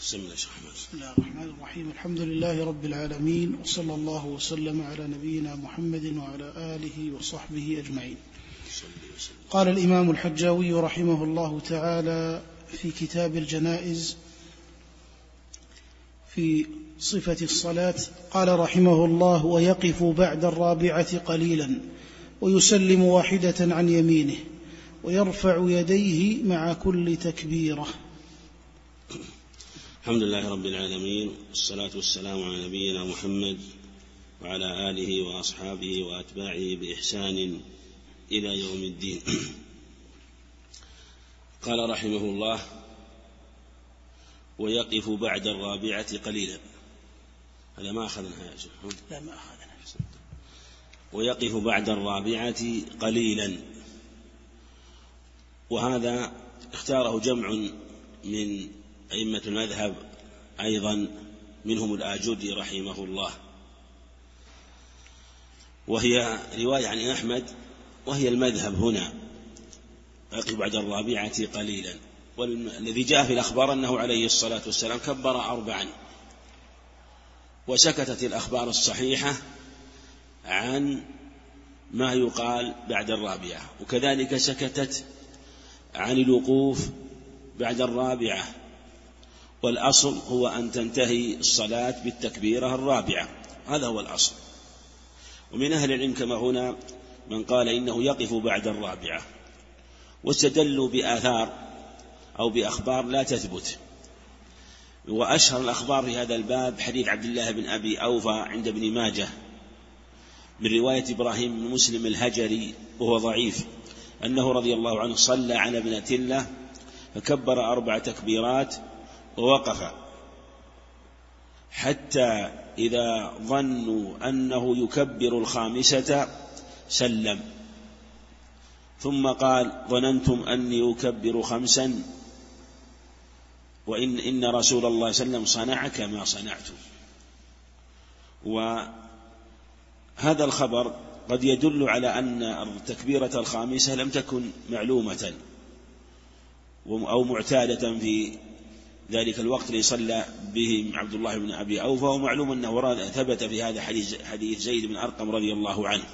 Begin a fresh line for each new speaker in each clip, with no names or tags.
بسم
الله الرحمن الرحيم. الحمد لله رب العالمين، وصلى الله وسلم على نبينا محمد وعلى آله وصحبه أجمعين. قال الإمام الحجاوي رحمه الله تعالى في كتاب الجنائز في صفة الصلاة، قال رحمه الله: ويقف بعد 4 قليلا، ويسلم 1 عن يمينه، ويرفع يديه مع كل تكبيرة.
الحمد لله رب العالمين، والصلاة والسلام على نبينا محمد وعلى آله وأصحابه وأتباعه بإحسان إلى يوم الدين. قال رحمه الله: ويقف بعد 4 قليلا. هذا ما أخذنا يا شيخ.
لا ما أخذنا.
ويقف بعد 4 قليلا، وهذا اختاره جمع من أئمة المذهب أيضا، منهم الآجري رحمه الله، وهي رواية عن أحمد، وهي المذهب هنا، يقف بعد 4 قليلا. والذي جاء في الأخبار أنه عليه الصلاة والسلام كبر 4، وسكتت الأخبار الصحيحة عن ما يقال بعد 4، وكذلك سكتت عن الوقوف بعد 4، والأصل هو أن تنتهي الصلاة بالتكبيرة 4، هذا هو الأصل. ومن أهل العلم كما هنا من قال إنه يقف بعد 4، واستدلوا بآثار أو بأخبار لا تثبت. وأشهر الأخبار في هذا الباب حديث عبد الله بن أبي أوفى عند ابن ماجه من رواية إبراهيم بن مسلم الهجري، وهو ضعيف، أنه رضي الله عنه صلى على ابنة له فكبر 4 تكبيرات ووقف، حتى إذا ظنوا أنه يكبر 5 سلم، ثم قال: ظننتم أني أكبر 5، وإن رسول الله صلى الله عليه وسلم صنع كما صنعت. وهذا الخبر قد يدل على أن التكبيرة 5 لم تكن معلومة أو معتادة في ذلك الوقت اللي صلى به عبد الله بن أبي أوفى، ومعلوم أنه ثبت في هذا حديث زيد بن أرقم رضي الله عنه.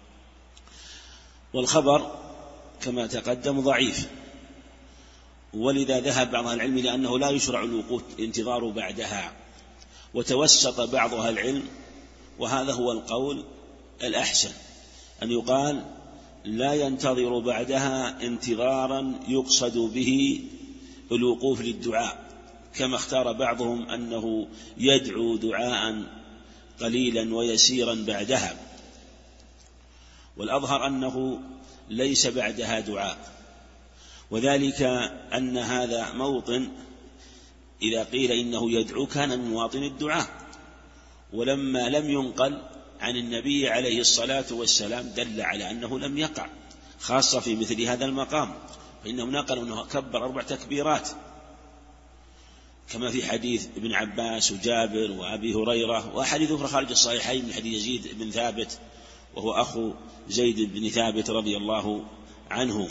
والخبر كما تقدم ضعيف، ولذا ذهب بعض العلم لأنه لا يشرع الوقوف انتظار بعدها، وتوسط بعض أهل العلم، وهذا هو القول الأحسن، أن يقال لا ينتظر بعدها انتظارا يقصد به الوقوف للدعاء، كما اختار بعضهم أنه يدعو دعاء قليلا ويسيرا بعدها، والأظهر أنه ليس بعدها دعاء، وذلك أن هذا موطن إذا قيل إنه يدعو كان من مواطن الدعاء، ولما لم ينقل عن النبي عليه الصلاة والسلام دل على أنه لم يقع، خاصة في مثل هذا المقام، فإنهم نقلوا أنه كبر 4 تكبيرات، كما في حديث ابن عباس وجابر وأبي هريرة وأحاديث أخرى خارج الصحيحين من حديث يزيد بن ثابت، وهو أخو زيد بن ثابت رضي الله عنه.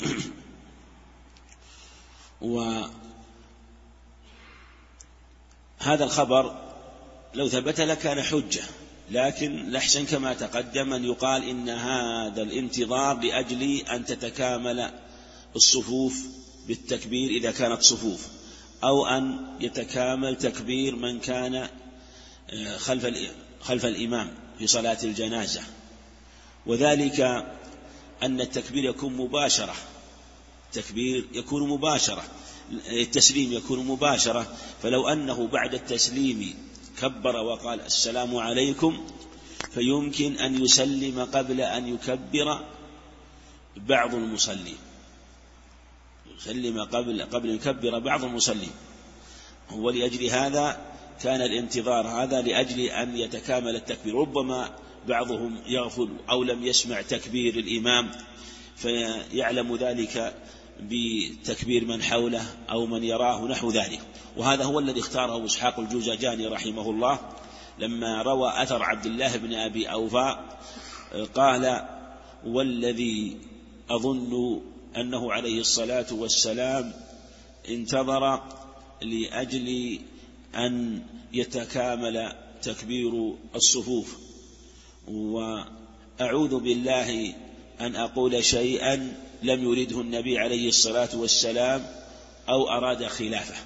وهذا الخبر لو ثبت لكان حجة، لكن الأحسن كما تقدم أن يقال إن هذا الانتظار لأجل أن تتكامل الصفوف بالتكبير إذا كانت صفوف، أو أن يتكامل تكبير من كان خلف الإمام في صلاة الجنازة، وذلك أن التكبير يكون مباشرة، التسليم يكون مباشرة، فلو أنه بعد التسليم كبر وقال السلام عليكم، فيمكن أن يسلم قبل أن يكبر بعض المصلين، يسلم قبل يكبر بعض المصلين، ولأجل هذا كان الانتظار هذا لأجل أن يتكامل التكبير. ربما بعضهم يغفل أو لم يسمع تكبير الإمام فيعلم ذلك بتكبير من حوله أو من يراه نحو ذلك، وهذا هو الذي اختاره إسحاق الجوزجاني رحمه الله لما روى أثر عبد الله بن أبي أوفى، قال: والذي أظن أنه عليه الصلاة والسلام انتظر لأجل أن يتكامل تكبير الصفوف، وأعوذ بالله أن أقول شيئا لم يرده النبي عليه الصلاة والسلام أو أراد خلافه.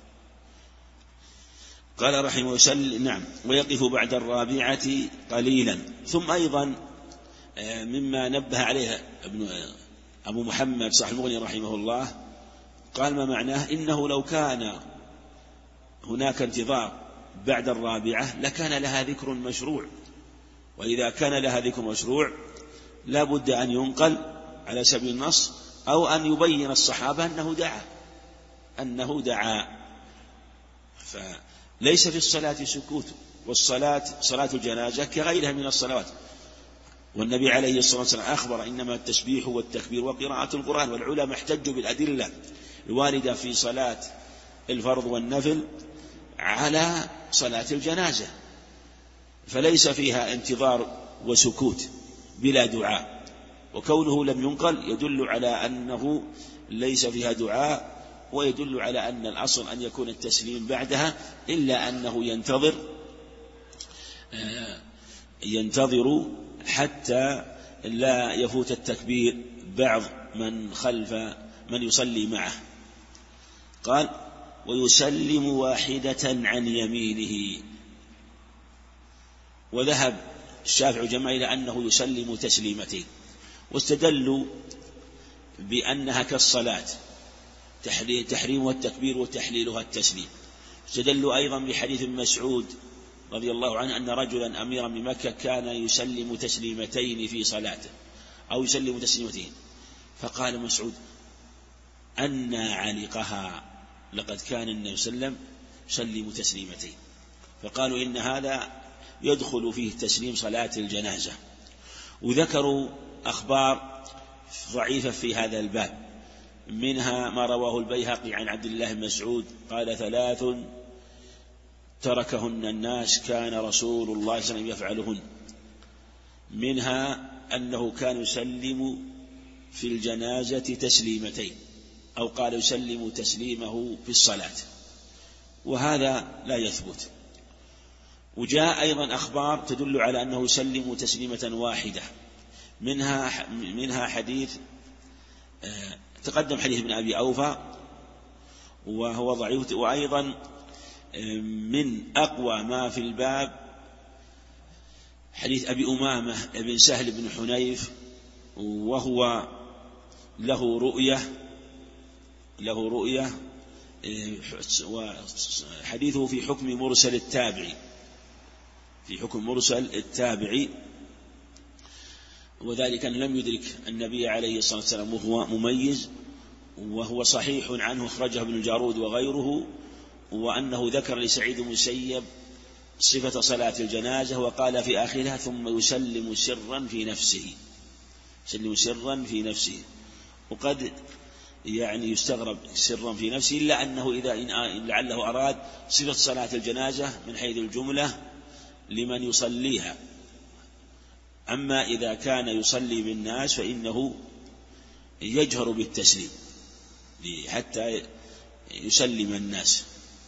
قال رحمه الله نعم ويقف بعد الرابعة قليلا. ثم أيضا مما نبه عليه أبو محمد صاحب المغني رحمه الله قال ما معناه إنه لو كان هناك انتظار بعد الرابعة لكان لها ذكر مشروع، وإذا كان لها ذكر مشروع لا بد أن ينقل على سبيل النص أو أن يبين الصحابة أنه دعا. فليس في الصلاة سكوت، والصلاة صلاة الجنازة كغيرها من الصلوات، والنبي عليه الصلاة والسلام أخبر إنما التسبيح والتكبير وقراءة القرآن، والعلماء احتجوا بالأدلة الواردة في صلاة الفرض والنفل على صلاة الجنازة، فليس فيها انتظار وسكوت بلا دعاء، وكونه لم ينقل يدل على أنه ليس فيها دعاء، ويدل على أن الأصل أن يكون التسليم بعدها، إلا أنه ينتظر حتى لا يفوت التكبير بعض من خلف من يصلي معه. قال ويسلم واحدة عن يمينه. وذهب الشافعي وجماعة إلى أنه يسلم تسليمتين، واستدلوا بأنها كالصلاة تحريمها التكبير وتحليلها التسليم. استدلوا أيضا بحديث مسعود رضي الله عنه أن رجلا أميرا بمكة كان يسلم تسليمتين في صلاته أو يسلم تسليمتين، فقال مسعود أن علقها لقد كان النبي صلى الله عليه وسلم يسلم تسليمتين، فقالوا إن هذا يدخل فيه تسليم صلاة الجنازة. وذكروا أخبار ضعيفة في هذا الباب، منها ما رواه البيهقي عن عبد الله بن مسعود قال 3 تركهن الناس كان رسول الله صلى الله عليه وسلم يفعلهن، منها أنه كان يسلم في الجنازة تسليمتين، أو قال يسلم تسليمه في الصلاة، وهذا لا يثبت. وجاء أيضا أخبار تدل على أنه يسلم تسليمة واحدة، منها حديث تقدم حديث ابن أبي أوفى وهو ضعيف. وأيضا من أقوى ما في الباب حديث أبي أمامة بن سهل بن حنيف، وهو له رؤية وحديثه في حكم مرسل التابعي، وذلك أن لم يدرك النبي عليه الصلاة والسلام وهو مميز، وهو صحيح عنه أخرجه ابن الجارود وغيره، وأنه ذكر لسعيد بن المسيب صفة صلاة الجنازة وقال في آخرها ثم يسلم سرا في نفسه. وقد يستغرب سرا في نفسه، إلا أنه إذا لعله أراد صفة صلاة الجنازة من حيث الجملة لمن يصليها. أما إذا كان يصلي بالناس فإنه يجهر بالتسليم حتى يسلم الناس.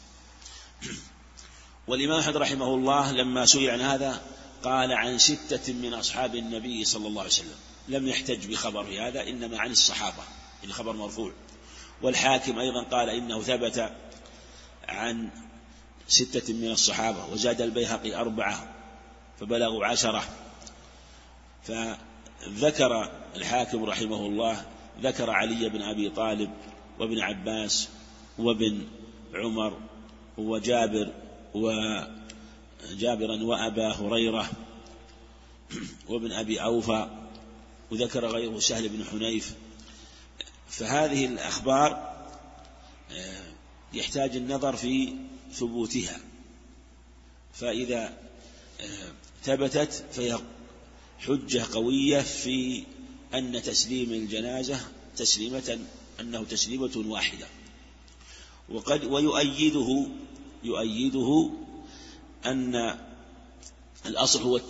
والإمام أحمد رحمه الله لما سئل عن هذا قال عن 6 من أصحاب النبي صلى الله عليه وسلم، لم يحتج بخبر هذا، إنما عن الصحابة، الخبر مرفوع. والحاكم أيضا قال إنه ثبت عن 6 من الصحابة، وزاد البيهقي 4 فبلغوا 10. فذكر الحاكم رحمه الله ذكر علي بن أبي طالب وابن عباس وابن عمر وجابرا وأبا هريرة وابن أبي أوفى، وذكر غيره سهل بن حنيف. فهذه الأخبار يحتاج النظر في ثبوتها، فإذا ثبتت فهي حجة قوية في أن تسليم الجنازة أنه تسليمة واحدة. ويؤيده أن الأصل هو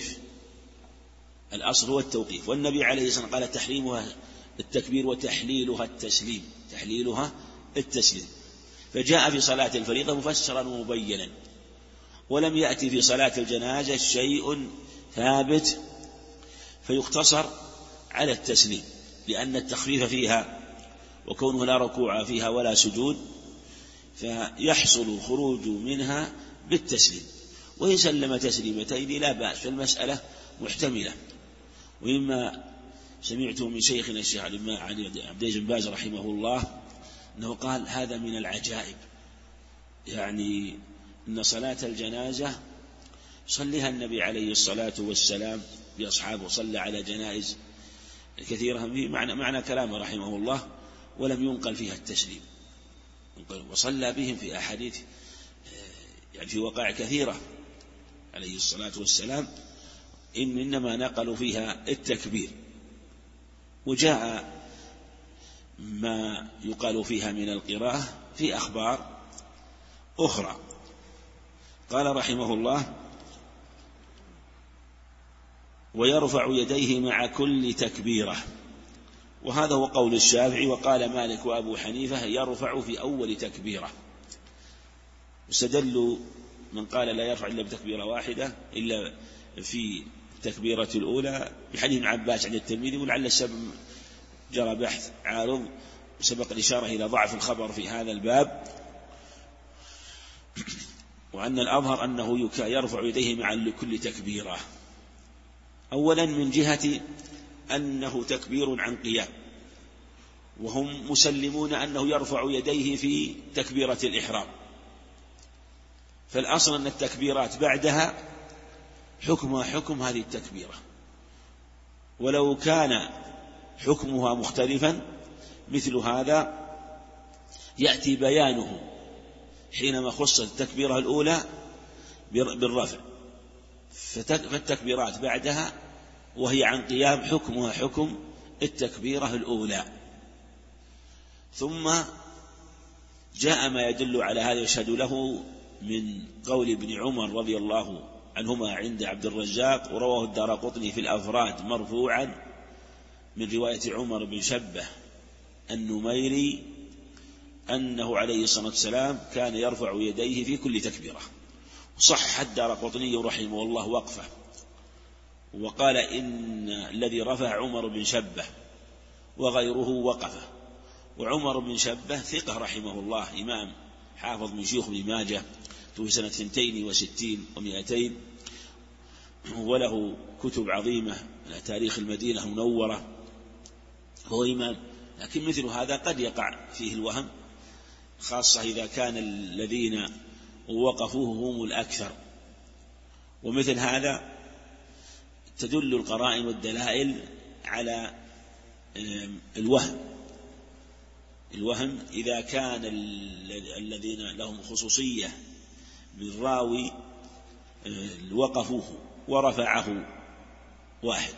التوقيف، والنبي عليه الصلاة والسلام قال تحريمها التكبير وتحليلها التسليم، فجاء في صلاة الفريضة مفسرا ومبينا، ولم يأتي في صلاة الجنازة شيء ثابت فيقتصر على التسليم، لأن التخفيف فيها وكونه لا ركوع فيها ولا سجود فيحصل الخروج منها بالتسليم، وإن سلم تسليمتين لا بأس، فالمسألة محتملة. ومما سمعته من شيخنا الشيخ عبد العزيز بن باز رحمه الله أنه قال هذا من العجائب، يعني أن صلاة الجنازة صليها النبي عليه الصلاة والسلام بأصحابه، صلى على جنائز كثيرة معنى كلامه رحمه الله، ولم ينقل فيها التسليم، وصلى بهم في أحاديث يعني في وقائع كثيرة عليه الصلاة والسلام إنما نقلوا فيها التكبير، وجاء ما يقال فيها من القراءة في أخبار أخرى. قال رحمه الله: ويرفع يديه مع كل تكبيرة، وهذا هو قول الشافعي، وقال مالك وأبو حنيفة يرفع في أول تكبيرة، واستدلوا من قال لا يرفع إلا بتكبيرة واحدة إلا في التكبيرة الأولى بحديث ابن عباس عند الترمذي، ولعل السبب جرى بحث عارض وسبق الإشارة إلى ضعف الخبر في هذا الباب، وأن الأظهر أنه يرفع يديه مع كل تكبيرة. أولا من جهة أنه تكبير عن قيام، وهم مسلمون أنه يرفع يديه في تكبيرة الإحرام، فالأصل أن التكبيرات بعدها حكمها حكم هذه التكبيرة، ولو كان حكمها مختلفا مثل هذا يأتي بيانه حينما خصت التكبيرة الأولى بالرفع، فالتكبيرات بعدها وهي عن قيام حكمها حكم التكبيرة الأولى. ثم جاء ما يدل على هذا يشهد له من قول ابن عمر رضي الله عنهما عند عبد الرزاق، ورواه الدارقطني في الأفراد مرفوعا من رواية عمر بن شبة النميري أنه عليه الصلاة والسلام كان يرفع يديه في كل تكبيرة. صح الدارقطني رحمه الله وقفه، وقال إن الذي رفع عمر بن شبة وغيره وقفه، وعمر بن شبة ثقة رحمه الله، إمام حافظ من شيوخ ابن ماجه، توفي سنة 62 و200، وله كتب عظيمة على تاريخ المدينة المنورة، هو إمام. لكن مثل هذا قد يقع فيه الوهم، خاصة إذا كان الذين وقفوه هم الأكثر، ومثل هذا تدل القرائن والدلائل على الوهم إذا كان الذين لهم خصوصية بالراوي وقفوه ورفعه واحد،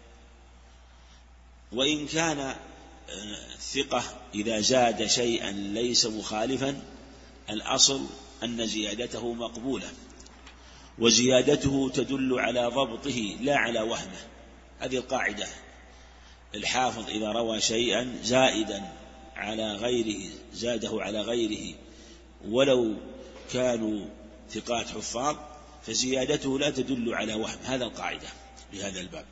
وإن كان الثقة إذا زاد شيئا ليس مخالفا الأصل أن زيادته مقبولة، وزيادته تدل على ضبطه لا على وهمه. هذه القاعدة، الحافظ إذا روى شيئا زائدا على غيره زاده على غيره ولو كانوا ثقات حفاظ فزيادته لا تدل على وهم. هذا القاعدة بهذا الباب،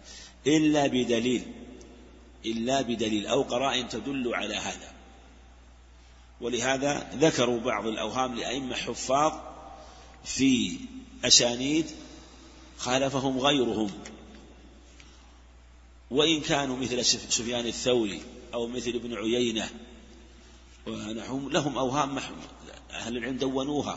إلا بدليل أو قرائن تدل على هذا. ولهذا ذكروا بعض الأوهام لأئمة حفاظ في أسانيد خالفهم غيرهم، وإن كانوا مثل سفيان الثوري أو مثل ابن عيينة ونحوهم لهم أوهام أهل العلم دونوها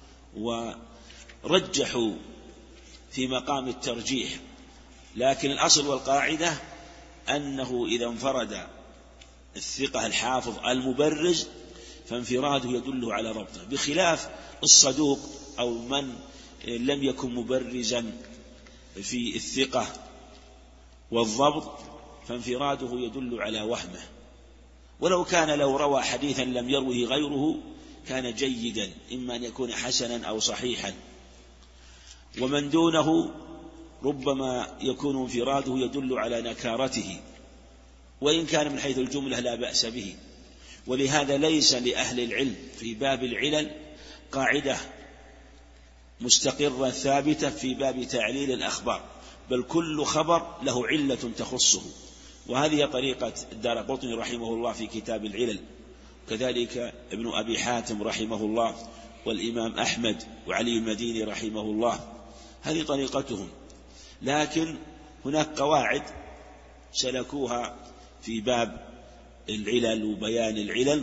ورجحوا في مقام الترجيح، لكن الأصل والقاعدة أنه إذا انفرد الثقة الحافظ المبرز فانفراده يدل على ضبطه، بخلاف الصدوق أو من لم يكن مبرزا في الثقة والضبط فانفراده يدل على وهمه، ولو كان لو روى حديثا لم يروه غيره كان جيدا، إما أن يكون حسنا أو صحيحا. ومن دونه ربما يكون انفراده يدل على نكارته، وإن كان من حيث الجملة لا بأس به، ولهذا ليس لأهل العلم في باب العلل قاعدة مستقرة ثابتة في باب تعليل الأخبار، بل كل خبر له علة تخصه، وهذه طريقة الدارقطني رحمه الله في كتاب العلل، كذلك ابن أبي حاتم رحمه الله، والإمام أحمد وعلي المديني رحمه الله، هذه طريقتهم. لكن هناك قواعد سلكوها في باب العلل وبيان العلل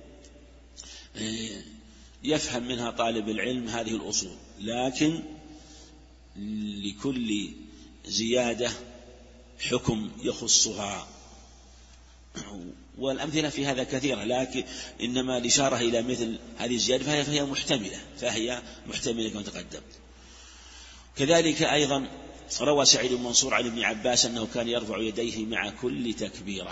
يفهم منها طالب العلم هذه الأصول، لكن لكل زيادة حكم يخصها، والأمثلة في هذا كثيرة، لكن إنما الإشارة إلى مثل هذه الزيادة فهي محتملة كما تقدم. كذلك أيضا روى سعيد بن منصور عن ابن عباس أنه كان يرفع يديه مع كل تكبيرة،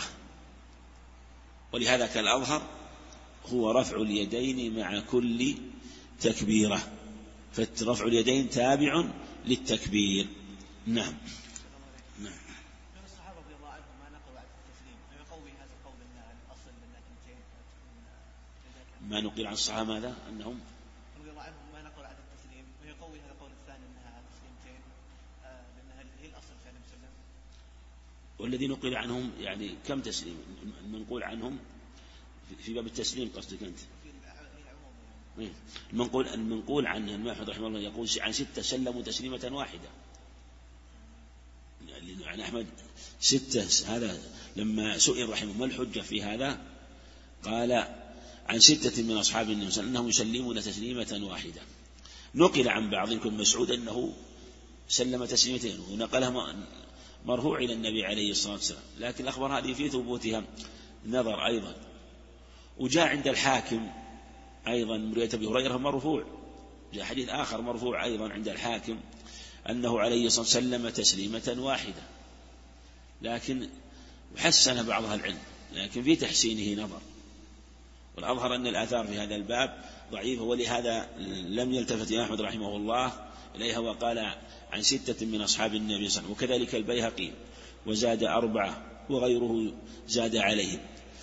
ولهذا كان الأظهر هو رفع اليدين مع كل تكبيرة، فرفع اليدين تابع للتكبير. نعم.
نعم. من الصحابة رضي الله عنهم ما نقلوا عن التسليم فيقوي هذا القول أن الأصل بالناكلتين
ما نقل عن الصحابة ماذا؟ أنهم
رضي الله عنهم ما نقلوا عن التسليم فيقوي هذا القول الثاني أنها تسليمتين لأنها هي الأصل فعلا مسلم.
والذي نقل عنهم يعني كم تسليم المنقول عنهم في باب التسليم قصدك أنت؟ المنقول عن الإمام أحمد رحمه الله يقول عن 6 سلموا تسليمة واحدة، يعني عن أحمد 6. هذا لما سئل رحمه ما الحجة في هذا قال عن 6 من أصحاب النبي صلى الله عليه وسلم أنهم يسلمون تسليمة واحدة. نقل عن بعضهم مسعود أنه سلم تسليمتين، ونقلها مرفوع إلى النبي عليه الصلاة والسلام، لكن الأخبار هذه في ثبوتها نظر أيضا. وجاء عند الحاكم أيضا من رواية أبي هريرة مرفوع، جاء حديث آخر مرفوع أيضا عند الحاكم أنه عليه الصلاة والسلام سلم تسليمة واحدة، لكن حسن بعضها العلم، لكن في تحسينه نظر، والأظهر أن الآثار في هذا الباب ضعيفة، ولهذا لم يلتفت الإمام أحمد رحمه الله إليها وقال عن 6 من أصحاب النبي صلى الله عليه وسلم. وكذلك البيهقي وزاد 4 وغيره زاد عليهم،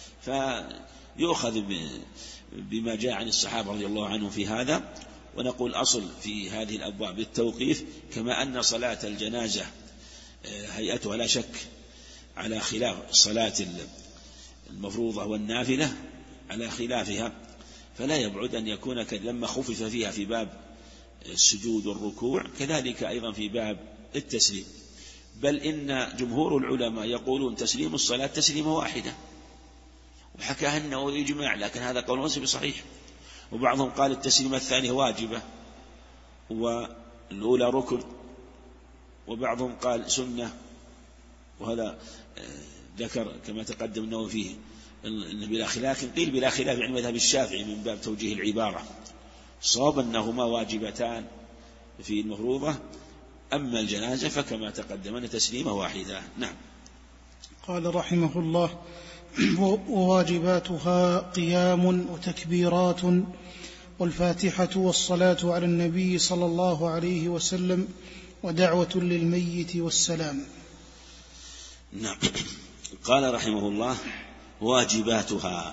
فيؤخذ بما جاء عن الصحابة رضي الله عنهم في هذا. ونقول أصل في هذه الأبواب بالتوقيف، كما أن صلاة الجنازة هيئتها لا شك على خلاف الصلاة المفروضة والنافلة على خلافها، فلا يبعد أن يكون لما خفف فيها في باب السجود والركوع كذلك أيضا في باب التسليم، بل إن جمهور العلماء يقولون تسليم الصلاة تسليمة واحدة، وحكاها أنه يجمع، لكن هذا قول ليس بصحيح. وبعضهم قال التسليمة الثانية واجبة والأولى ركن، وبعضهم قال سنة، وهذا ذكر كما تقدم أنه فيه بلا خلاف، قيل بلا خلاف عن مذهب الشافعي من باب توجيه العبارة، صواب أنهما واجبتان في المفروضة، أما الجنازة فكما تقدم أن تسليمة واحدة. نعم.
قال رحمه الله: وواجباتها قيام وتكبيرات والفاتحة والصلاة على النبي صلى الله عليه وسلم ودعوة للميت والسلام.
نعم. قال رحمه الله: واجباتها،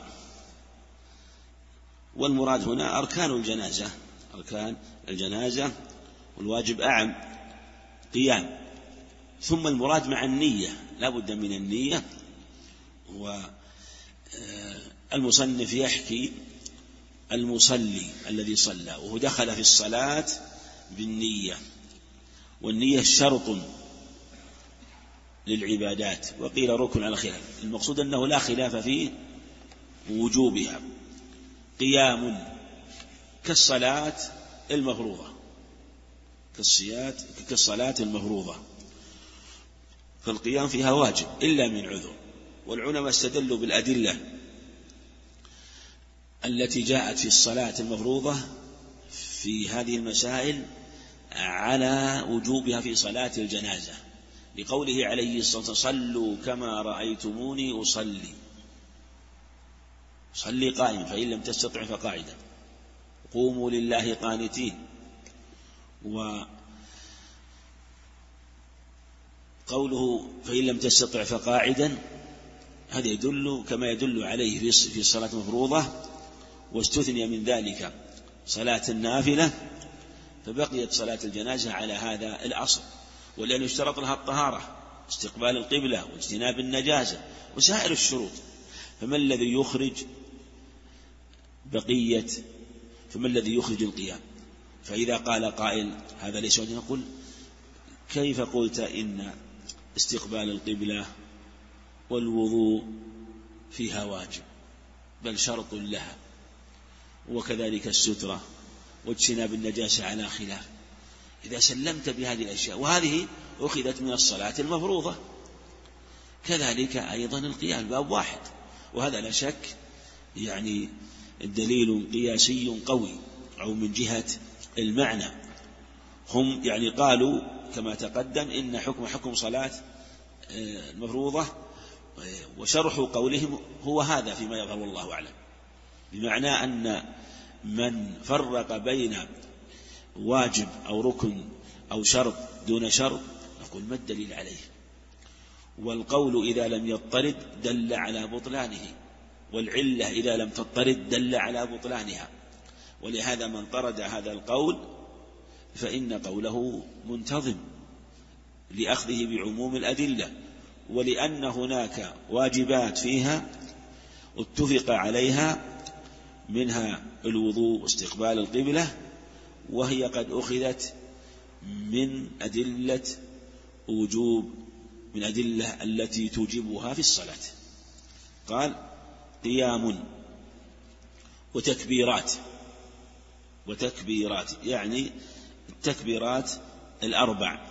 والمراد هنا أركان الجنازة، والواجب أعم قيام، ثم المراد مع النية، لا بد من النية. والمصنف يحكي المصلي الذي صلى وهو دخل في الصلاة بالنية، والنية شرط للعبادات، وقيل ركن على خلاف، المقصود أنه لا خلاف في وجوبها. قيام كالصلاة المفروضة، فالقيام فيها واجب إلا من عذر، والعلماء استدلوا بالأدلة التي جاءت في الصلاة المفروضة في هذه المسائل على وجوبها في صلاة الجنازة، لقوله عليه الصلاة والسلام: صلوا كما رأيتموني أصلي، صلي قائما فإن لم تستطع فقاعدا، قوموا لله قانتين. وقوله فإن لم تستطع فقاعدا هذا يدل كما يدل عليه في الصلاة المفروضة، واستثني من ذلك صلاة النافلة، فبقيت صلاة الجنازة على هذا الأصل، ولأنه اشترط لها الطهارة، استقبال القبلة واجتناب النجاسة وسائر الشروط. فما الذي يخرج القيام؟ فإذا قال قائل هذا ليس واجبا، نقول كيف قلت إن استقبال القبلة والوضوء فيها واجب، بل شرط لها، وكذلك السترة واجتناب النجاسة على خلاف. إذا سلمت بهذه الأشياء وهذه أخذت من الصلاة المفروضة، كذلك أيضا القيام باب واحد، وهذا لا شك يعني دليل قياسي قوي، أو من جهة المعنى. هم يعني قالوا كما تقدم إن حكم صلاة المفروضة، وشرح قولهم هو هذا فيما يظهر والله أعلم، بمعنى أن من فرق بين واجب أو ركن أو شرط دون شرط نقول ما الدليل عليه؟ والقول إذا لم يضطرد دل على بطلانه، والعلة إذا لم تضطرد دل على بطلانها، ولهذا من طرد هذا القول فإن قوله منتظم لأخذه بعموم الأدلة، ولأن هناك واجبات فيها اتفق عليها، منها الوضوء واستقبال القبلة، وهي قد أخذت من أدلة وجوب، من أدلة التي توجبها في الصلاة. قال قيام وتكبيرات يعني التكبيرات الأربع.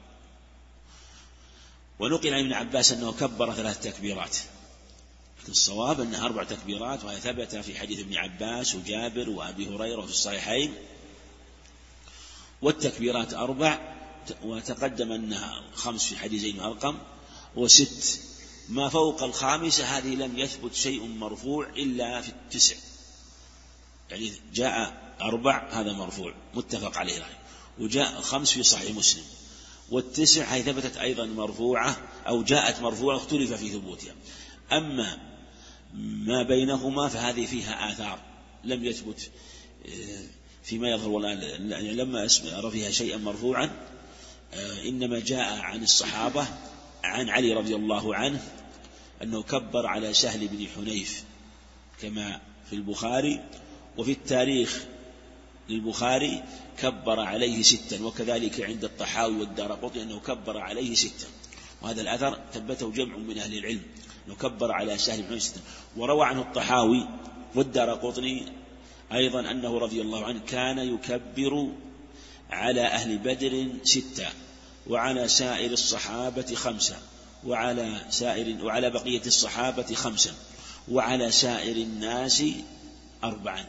ونقل عن ابن عباس أنه كبر 3 تكبيرات، الصواب أنها 4 تكبيرات، وهذا ثبت في حديث ابن عباس وجابر وأبي هريرة في الصحيحين. والتكبيرات 4، وتقدم أنها 5 في حديث زيد بن أرقم، و6 ما فوق الخامسة هذه لم يثبت شيء مرفوع إلا في 9، يعني جاء 4 هذا مرفوع متفق عليه، وجاء 5 في صحيح مسلم، وال9 هي ثبتت أيضا مرفوعة أو جاءت مرفوعة اختلف في ثبوتها. أما ما بينهما فهذه فيها آثار لم يثبت فيما يظهر، ولا لما أرى فيها شيئا مرفوعا إنما جاء عن الصحابة عن علي رضي الله عنه أنه كبر على سهل بن حنيف كما في البخاري، وفي التاريخ للبخاري كبر عليه 6، وكذلك عند الطحاوي والدارقطني أنه كبر عليه 6، وهذا الأثر ثبته جمع من أهل العلم أنه كبر على سهل بن حنيف 6. وروى عنه الطحاوي والدارقطني أيضا أنه رضي الله عنه كان يكبر على أهل بدر 6، وعلى سائر الصحابة 5، وعلى بقية الصحابة 5، وعلى سائر الناس 4.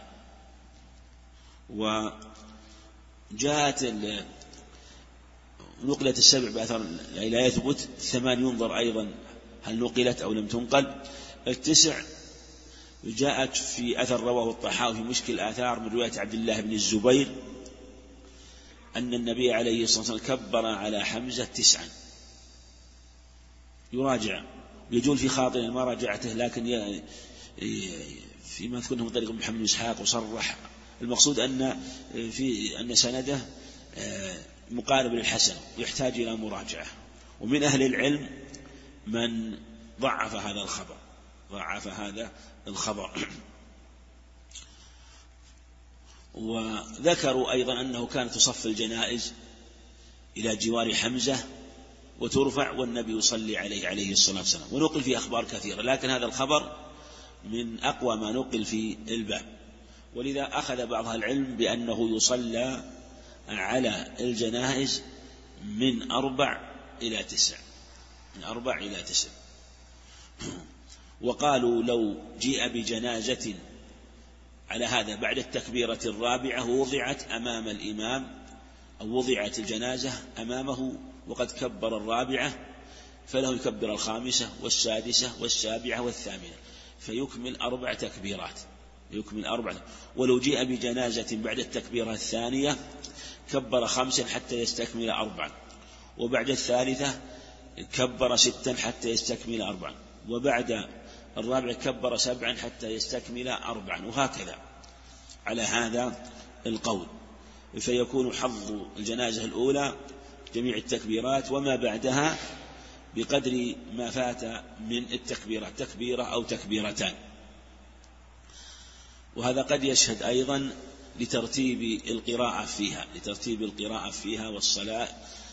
وجاءت نقلت 7 بأثر لا يثبت، 8 ينظر أيضا هل نقلت أو لم تنقل، 9 جاءت في أثر رواه الطحاوي في مشكل الآثار من رواية عبد الله بن الزبير أن النبي عليه الصلاة والسلام كبر على حمزة 9. يراجع يجول في خاطر ما راجعته، لكن فيما أذكره من طريق محمد بن إسحاق وصرح المقصود أن سنده مقارب للحسن يحتاج إلى مراجعة. ومن أهل العلم من ضعف هذا الخبر وذكروا أيضا أنه كانت تصف الجنائز إلى جوار حمزة وترفع والنبي يصلي عليه الصلاة والسلام. ونقل في أخبار كثيرة، لكن هذا الخبر من أقوى ما نقل في الباب، ولذا أخذ بعض العلم بأنه يصلى على الجنائز من 4 إلى 9. وقالوا لو جيء بجنازة على هذا بعد التكبيرة الرابعة ووضعت أمام الإمام، أو وضعت الجنازة أمامه وقد كبر الرابعة، فله يكبر 5 والسادسة والسابعة والثامنة، فيكمل 4 تكبيرات. ولو جيء بجنازة بعد التكبيرة الثانية كبر 5 حتى يستكمل 4، وبعد الثالثة كبر 6 حتى يستكمل 4، وبعد الرابع كبر 7 حتى يستكمل 4، وهكذا على هذا القول، فيكون حظ الجنازة الأولى جميع التكبيرات، وما بعدها بقدر ما فات من التكبيرات، تكبيرة أو تكبيرتان. وهذا قد يشهد أيضا لترتيب القراءة فيها والصلاة،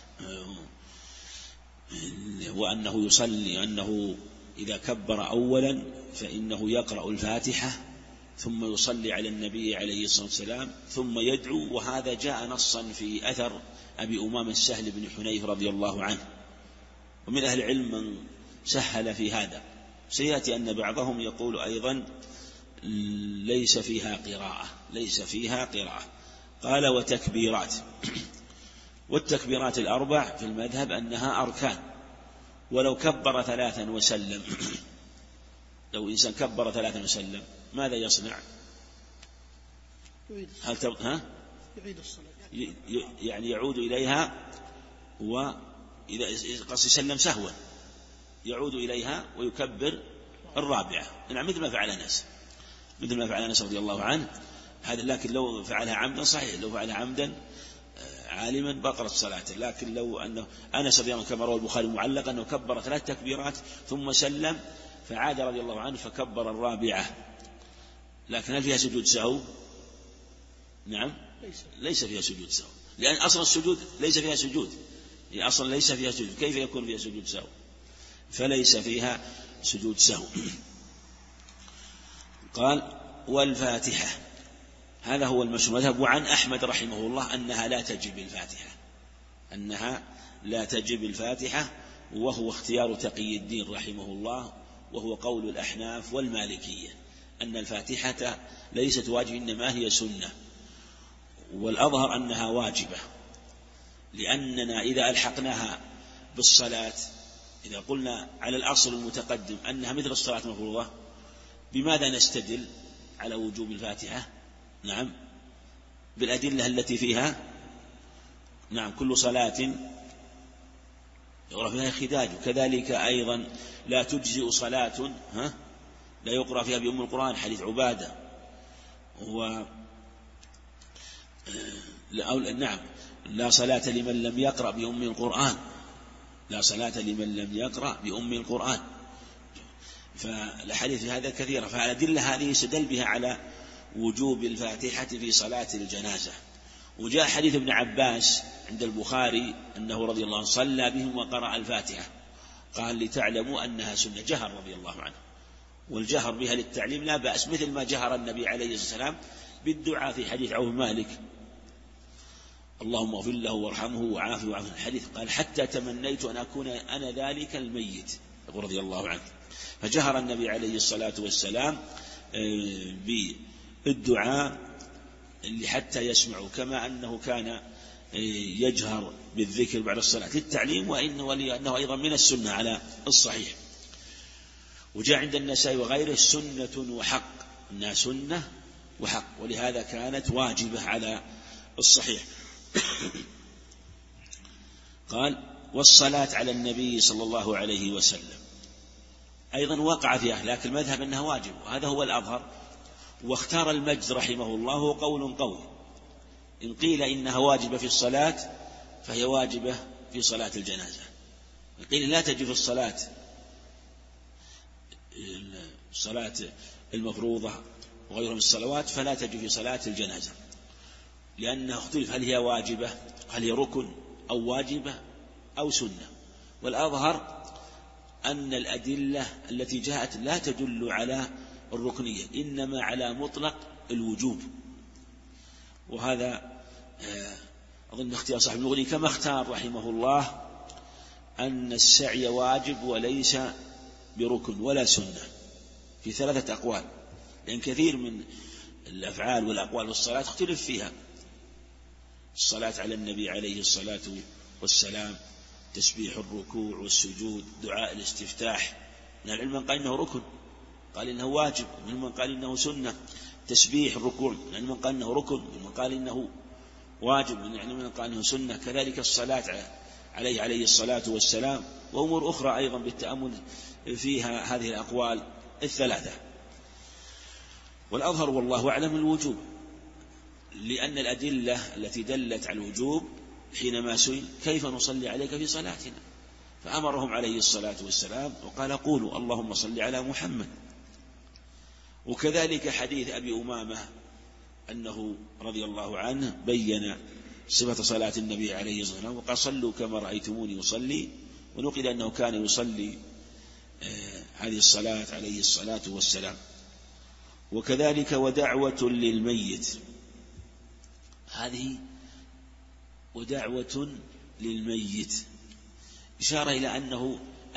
وأنه يصلي، أنه إذا كبر أولا فإنه يقرأ الفاتحة ثم يصلي على النبي عليه الصلاة والسلام ثم يدعو. وهذا جاء نصا في أثر أبي أمامة السهل بن حنيف رضي الله عنه، ومن أهل العلم من سهل في هذا. سيأتي أن بعضهم يقول أيضا ليس فيها قراءة. قال وتكبيرات، والتكبيرات الأربع في المذهب أنها أركان، ولو كبر 3 وسلم، لو إنسان كبر 3 وسلم ماذا يصنع؟
يعيد الصلاة،
يعني يعود إليها، وإذا قصد سلم سهوا يعود إليها ويكبر الرابعة. نعم، مثل ما فعل أنس رضي الله عنه هذا. لكن لو فعلها عمدا صحيح، لو فعلها عمدا عالما بطلت صلاته. لكن لو أنه أنس رضي الله عنه كما روى البخاري معلقا أنه كبر 3 تكبيرات ثم سلم فعاد رضي الله عنه فكبر الرابعة، لكن هل فيها سجود سهو؟ نعم، ليس فيها سجود سهو، لأن أصل السجود ليس فيها سجود، أصلا ليس فيها سجود، كيف يكون فيها سجود سهو؟ فليس فيها سجود سهو. قال والفاتحة، هذا هو المشهور مذهب. وعن أحمد رحمه الله أنها لا تجب الفاتحة، وهو اختيار تقي الدين رحمه الله، وهو قول الأحناف والمالكية أن الفاتحة ليست واجبة إنما هي سنة، والأظهر أنها واجبة، لأننا إذا ألحقناها بالصلاة، إذا قلنا على الأصل المتقدم أنها مثل الصلاة المفروضة، بماذا نستدل على وجوب الفاتحة؟ نعم، بالأدلة التي فيها نعم كل صلاة يقرأ فيها خداج، وكذلك أيضا لا تجزئ صلاة لا يقرأ فيها بأم القرآن، حديث عبادة. نعم، لا صلاة لمن لم يقرأ بأم القرآن، بأم القرآن. فالحديث في هذا كثيرة، فالأدلة هذه يستدل بها على وجوب الفاتحة في صلاة الجنازة. وجاء حديث ابن عباس عند البخاري أنه رضي الله عنه صلى بهم وقرأ الفاتحة، قال لتعلموا أنها سنة، جهر رضي الله عنه، والجهر بها للتعليم لا بأس، مثل ما جهر النبي عليه الصلاة والسلام بالدعاء في حديث عوف مالك اللهم اغفر له وارحمه وعافه وعافه الحديث، قال حتى تمنيت أن أكون أنا ذلك الميت رضي الله عنه. فجهر النبي عليه الصلاة والسلام بالدعاء حتى يسمعوا، كما أنه كان يجهر بالذكر بعد الصلاة للتعليم، وأنه أيضا من السنة على الصحيح. وجاء عند النسائي وغيره سنة وحق، إنها سنة وحق، ولهذا كانت واجبة على الصحيح. قال والصلاة على النبي صلى الله عليه وسلم أيضا وقع فيها، لكن المذهب أنها واجب، وهذا هو الأظهر. واختار المجد رحمه الله قول قوي، إن قيل إنها واجبة في الصلاة فهي واجبة في صلاة الجنازة، إن قيل لا تجب في الصلاة المفروضة وغيرها من الصلوات فلا تجب في صلاة الجنازة، لأنه اختلف هل هي واجبة، هل هي ركن أو واجبة أو سنة. والأظهر أن الأدلة التي جاءت لا تدل على الركنية، إنما على مطلق الوجوب. وهذا أظن اختيار صاحب المغني، كما اختار رحمه الله أن السعي واجب وليس بركن ولا سنة، في 3 أقوال، لأن كثير من الأفعال والأقوال والصلاة اختلف فيها. الصلاة على النبي عليه الصلاة والسلام، تسبيح الركوع والسجود، دعاء الاستفتاح، من العلم قال إنه ركن، قال إنه واجب، من قال إنه سنة. تسبيح الركوع من العلم قال إنه ركن، من قال إنه واجب، من العلم قال إنه سنة. كذلك الصلاة عليه الصلاة والسلام، وأمور أخرى أيضا بالتأمل فيها هذه الأقوال الثلاثة. والأظهر والله أعلم الوجوب، لأن الأدلة التي دلت على الوجوب حينما سئل كيف نصلي عليك في صلاتنا، فأمرهم عليه الصلاة والسلام وقال قولوا اللهم صل على محمد. وكذلك حديث أبي أمامة أنه رضي الله عنه بين صفة صلاة النبي عليه الصلاة والسلام وقال صلوا كما رأيتموني يصلي، ونقل أنه كان يصلي هذه الصلاة عليه الصلاة والسلام. وكذلك ودعوة للميت، هذه ودعوة للميت إشارة إلى أنه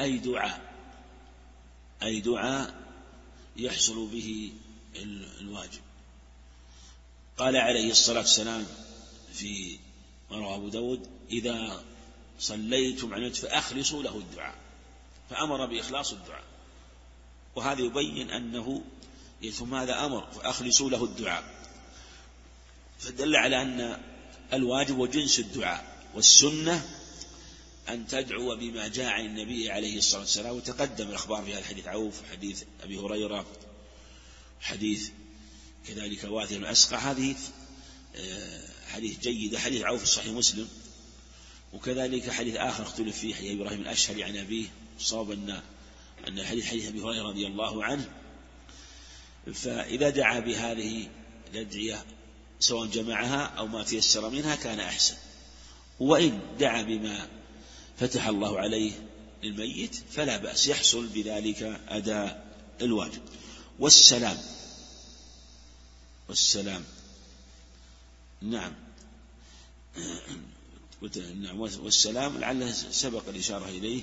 أي دعاء يحصل به الواجب. قال عليه الصلاة والسلام في رواه أبو داود إذا صليتم على الميت فأخلصوا له الدعاء، فأمر بإخلاص الدعاء، وهذا يبين أنه ثم هذا أمر فأخلصوا له الدعاء، فدل على أن الواجب وجنس الدعاء، والسنة أن تدعو بما جاء عن النبي عليه الصلاة والسلام. وتقدم الأخبار في هذا حديث عوف، حديث أبي هريرة، حديث كذلك واثر الأسقع، هذه حديث جيد، حديث عوف في صحيح مسلم. وكذلك حديث آخر اختلف فيه حديث إبراهيم الأشهري عن أبيه، صاب أن حديث أبي هريرة رضي الله عنه. فإذا دعا بهذه الأدعية سواء جمعها أو ما تيسر منها كان أحسن، وإن دعا بما فتح الله عليه للميت فلا بأس، يحصل بذلك أداء الواجب. والسلام نعم والسلام لعله سبق الإشارة إليه.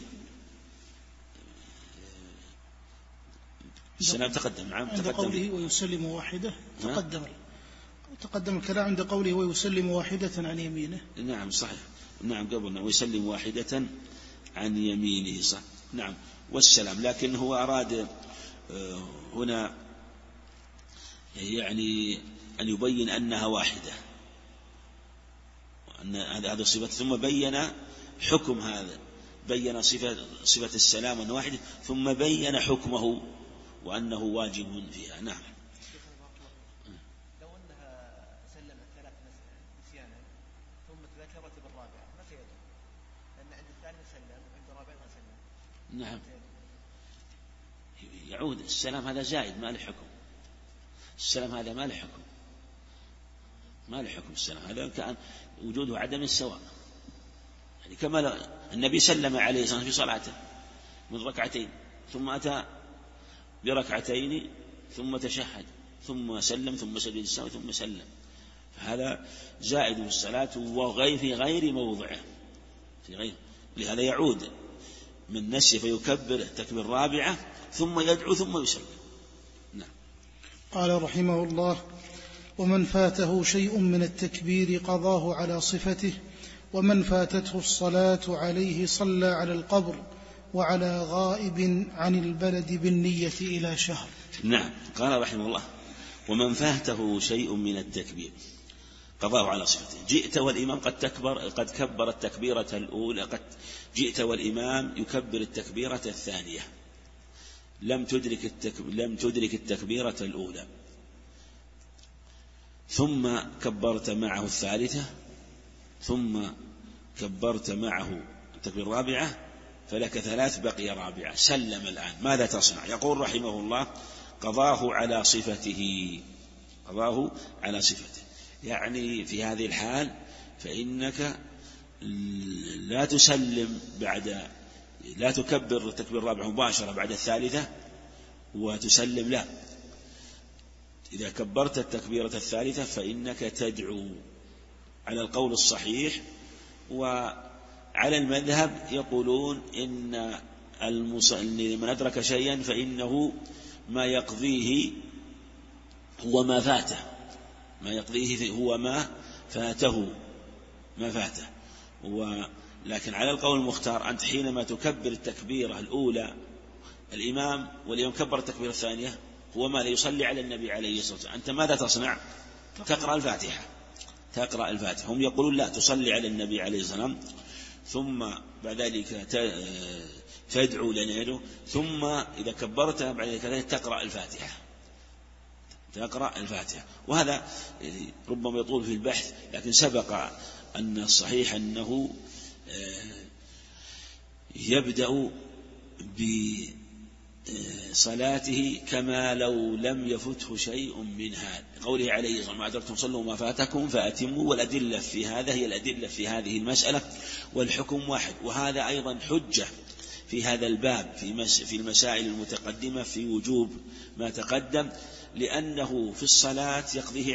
السلام تقدم، نعم
عند قوله ويسلم واحدة تقدم الكلام عند قوله ويسلم واحدة عن يمينه.
نعم صحيح، نعم قبلنا ويسلم واحدة عن يمينه، صح نعم. والسلام، لكن هو أراد هنا يعني أن يبين أنها واحدة، أن هذا صفة، ثم بين حكم هذا، بين صفة السلام أنه واحدة، ثم بين حكمه وأنه واجب فيها. نعم.
لو أنها سلمت 3 نسيانا ثم تذكرت بالرابعة متى يدعو؟ لأن عند الثاني سلم وعند الرابعة ما سلم.
نعم يعود السلام، هذا زائد ما له حكم، السلام هذا ما له حكم، ما له حكم السلام هذا كان وجوده عدم السواء، يعني كما النبي سلم عليه الصلاة والسلام في صلاته من ركعتين، ثم أتى بركعتين ثم تشهد ثم سلم ثم سجد السهو ثم سلم، فهذا زائد في الصلاة في غير موضعه، في غير، لهذا يعود من نسي فيكبر تكبير رابعة ثم يدعو ثم يسلم. نعم.
قال رحمه الله ومن فاته شيء من التكبير قضاه على صفته، ومن فاتته الصلاة عليه صلى على القبر وعلى غائب عن البلد بالنية إلى شهر.
نعم. قال رحمه الله ومن فاته شيء من التكبير قضاه على صفته. جئت والإمام قد كبر التكبيرة الأولى، قد جئت والإمام يكبر التكبيرة الثانية، لم تدرك التكبيرة الأولى، ثم كبرت معه الثالثة، ثم كبرت معه التكبيرة الرابعة، فلك 3 بقي رابعة، سلم الآن ماذا تصنع؟ يقول رحمه الله قضاه على صفته، قضاه على صفته، يعني في هذه الحال فإنك لا تسلم لا تكبر التكبير الرابعة مباشرة بعد الثالثة وتسلم، لا، إذا كبرت التكبيرة الثالثة فإنك تدعو على القول الصحيح. وعلى المذهب يقولون إن من أدرك شيئا فإنه ما يقضيه هو ما فاته، ما يقضيه هو ما فاته، لكن على القول المختار أنت حينما تكبر التكبيرة الأولى الإمام والإمام كبر التكبيرة الثانية هو ماذا؟ يصلي على النبي عليه الصلاة والسلام، أنت ماذا تصنع؟ تقرأ الفاتحة. هم يقولون لا، تصلي على النبي عليه الصلاة والسلام ثم بعد ذلك تدعو لأن يدعو، ثم إذا كبرت بعد ذلك تقرأ الفاتحة. وهذا ربما يطول في البحث، لكن سبق أن الصحيح أنه يبدأ بصلاته كما لو لم يفته شيء من هذا، قوله عليه الصلاة والسلام: ما أدركتم صلوا وما فاتكم فأتموا. والأدلة في هذا هي الأدلة في هذه المسألة، والحكم واحد. وهذا أيضا حجة في هذا الباب في المسائل المتقدمة في وجوب ما تقدم، لأنه في الصلاة يقضيه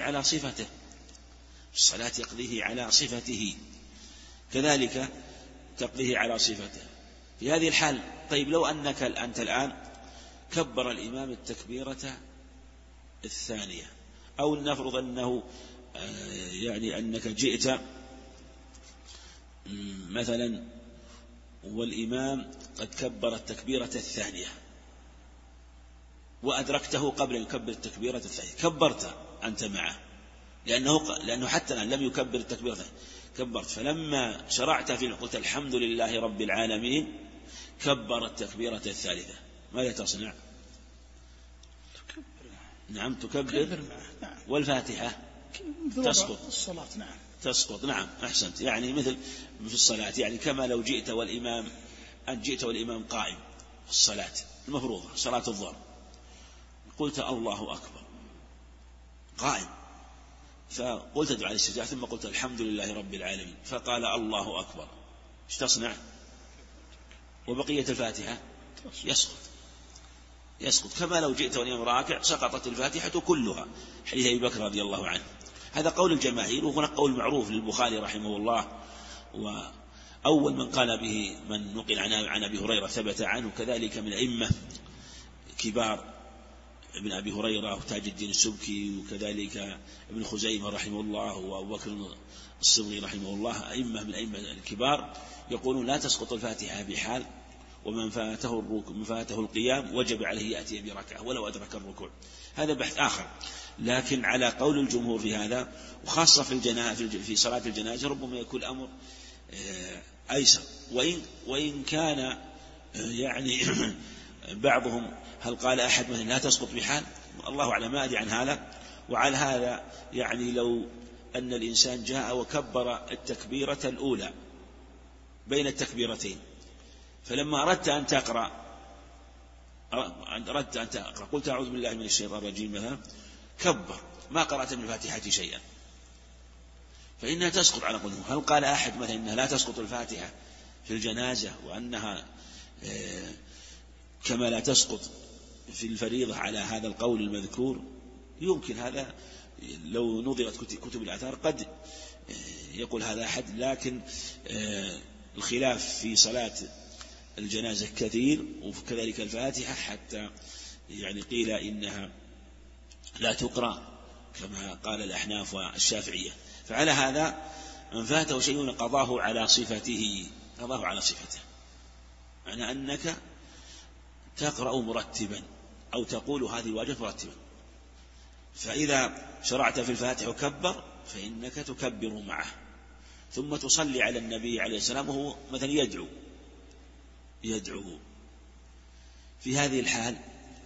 على صفته، كذلك تقضيه على صفته في هذه الحال. طيب لو أنك أنت الآن كبر الإمام التكبيرة الثانية، أو نفرض أنه يعني أنك جئت مثلا والإمام قد كبر التكبيرة الثانية وأدركته قبل أن يكبر التكبيرة الثانية، كبرت أنت معه، لأنه حتى الآن لم يكبر التكبيرة الثانية، كبرت. فلما شرعت في قلت الحمد لله رب العالمين، كبر التكبيرة الثالثة، ماذا تصنع؟ نعم تكبر. والفاتحة تسقط
الصلاة. نعم
تسقط. نعم أحسنت. يعني مثل في الصلاة، يعني كما لو جئت والإمام قائم في الصلاة المفروضة صلاة الظهر، قلت الله أكبر قائم، فقلت دعاء الاستفتاح ثم قلت الحمد لله رب العالمين، فقال الله أكبر، ايش تصنع؟ وبقية الفاتحة يسقط كما لو جئت والإمام راكع، سقطت الفاتحة كلها، حديث أبي بكر رضي الله عنه. هذا قول الجماهير، وهناك قول معروف للبخاري رحمه الله، وأول من قال به من نقل عن أبي هريرة ثبت عنه، كذلك من أئمة كبار ابن أبي هريرة وتاج الدين السبكي، وكذلك ابن خزيمة رحمه الله وأبو بكر الصبغي رحمه الله، أئمة من أئمة الكبار يقولون لا تسقط الفاتحة بحال، ومن فاته القيام وجب عليه يأتي بركعة ولو أدرك الركوع. هذا بحث آخر، لكن على قول الجمهور في هذا، وخاصة في صلاة الجنازة ربما يكون الأمر أيسر، وإن كان يعني بعضهم هل قال أحد مثلا لا تسقط بحال، الله أعلم، ما أدري عن هذا. وعلى هذا يعني لو أن الإنسان جاء وكبر التكبيرة الأولى بين التكبيرتين، فلما أردت أن تقرأ قلت أعوذ بالله من الشيطان الرجيم مثلا، كبر، ما قرأت من الفاتحة شيئا، فإنها تسقط على قولهم. هل قال أحد مثلا إنها لا تسقط الفاتحة في الجنازة، وأنها كما لا تسقط في الفريضة على هذا القول المذكور؟ يمكن هذا لو نظرت كتب الآثار قد يقول هذا أحد، لكن الخلاف في صلاة الجنازة كثير، وكذلك الفاتحة، حتى يعني قيل إنها لا تقرأ كما قال الأحناف والشافعية. فعلى هذا من فاته شيء قضاه على صفته، معنى أنك تقرأ مرتبا أو تقول هذه الواجب مرتبا. فإذا شرعت في الفاتحة وكبر فإنك تكبر معه، ثم تصلي على النبي عليه السلام وهو مثلا يدعو. في هذه الحال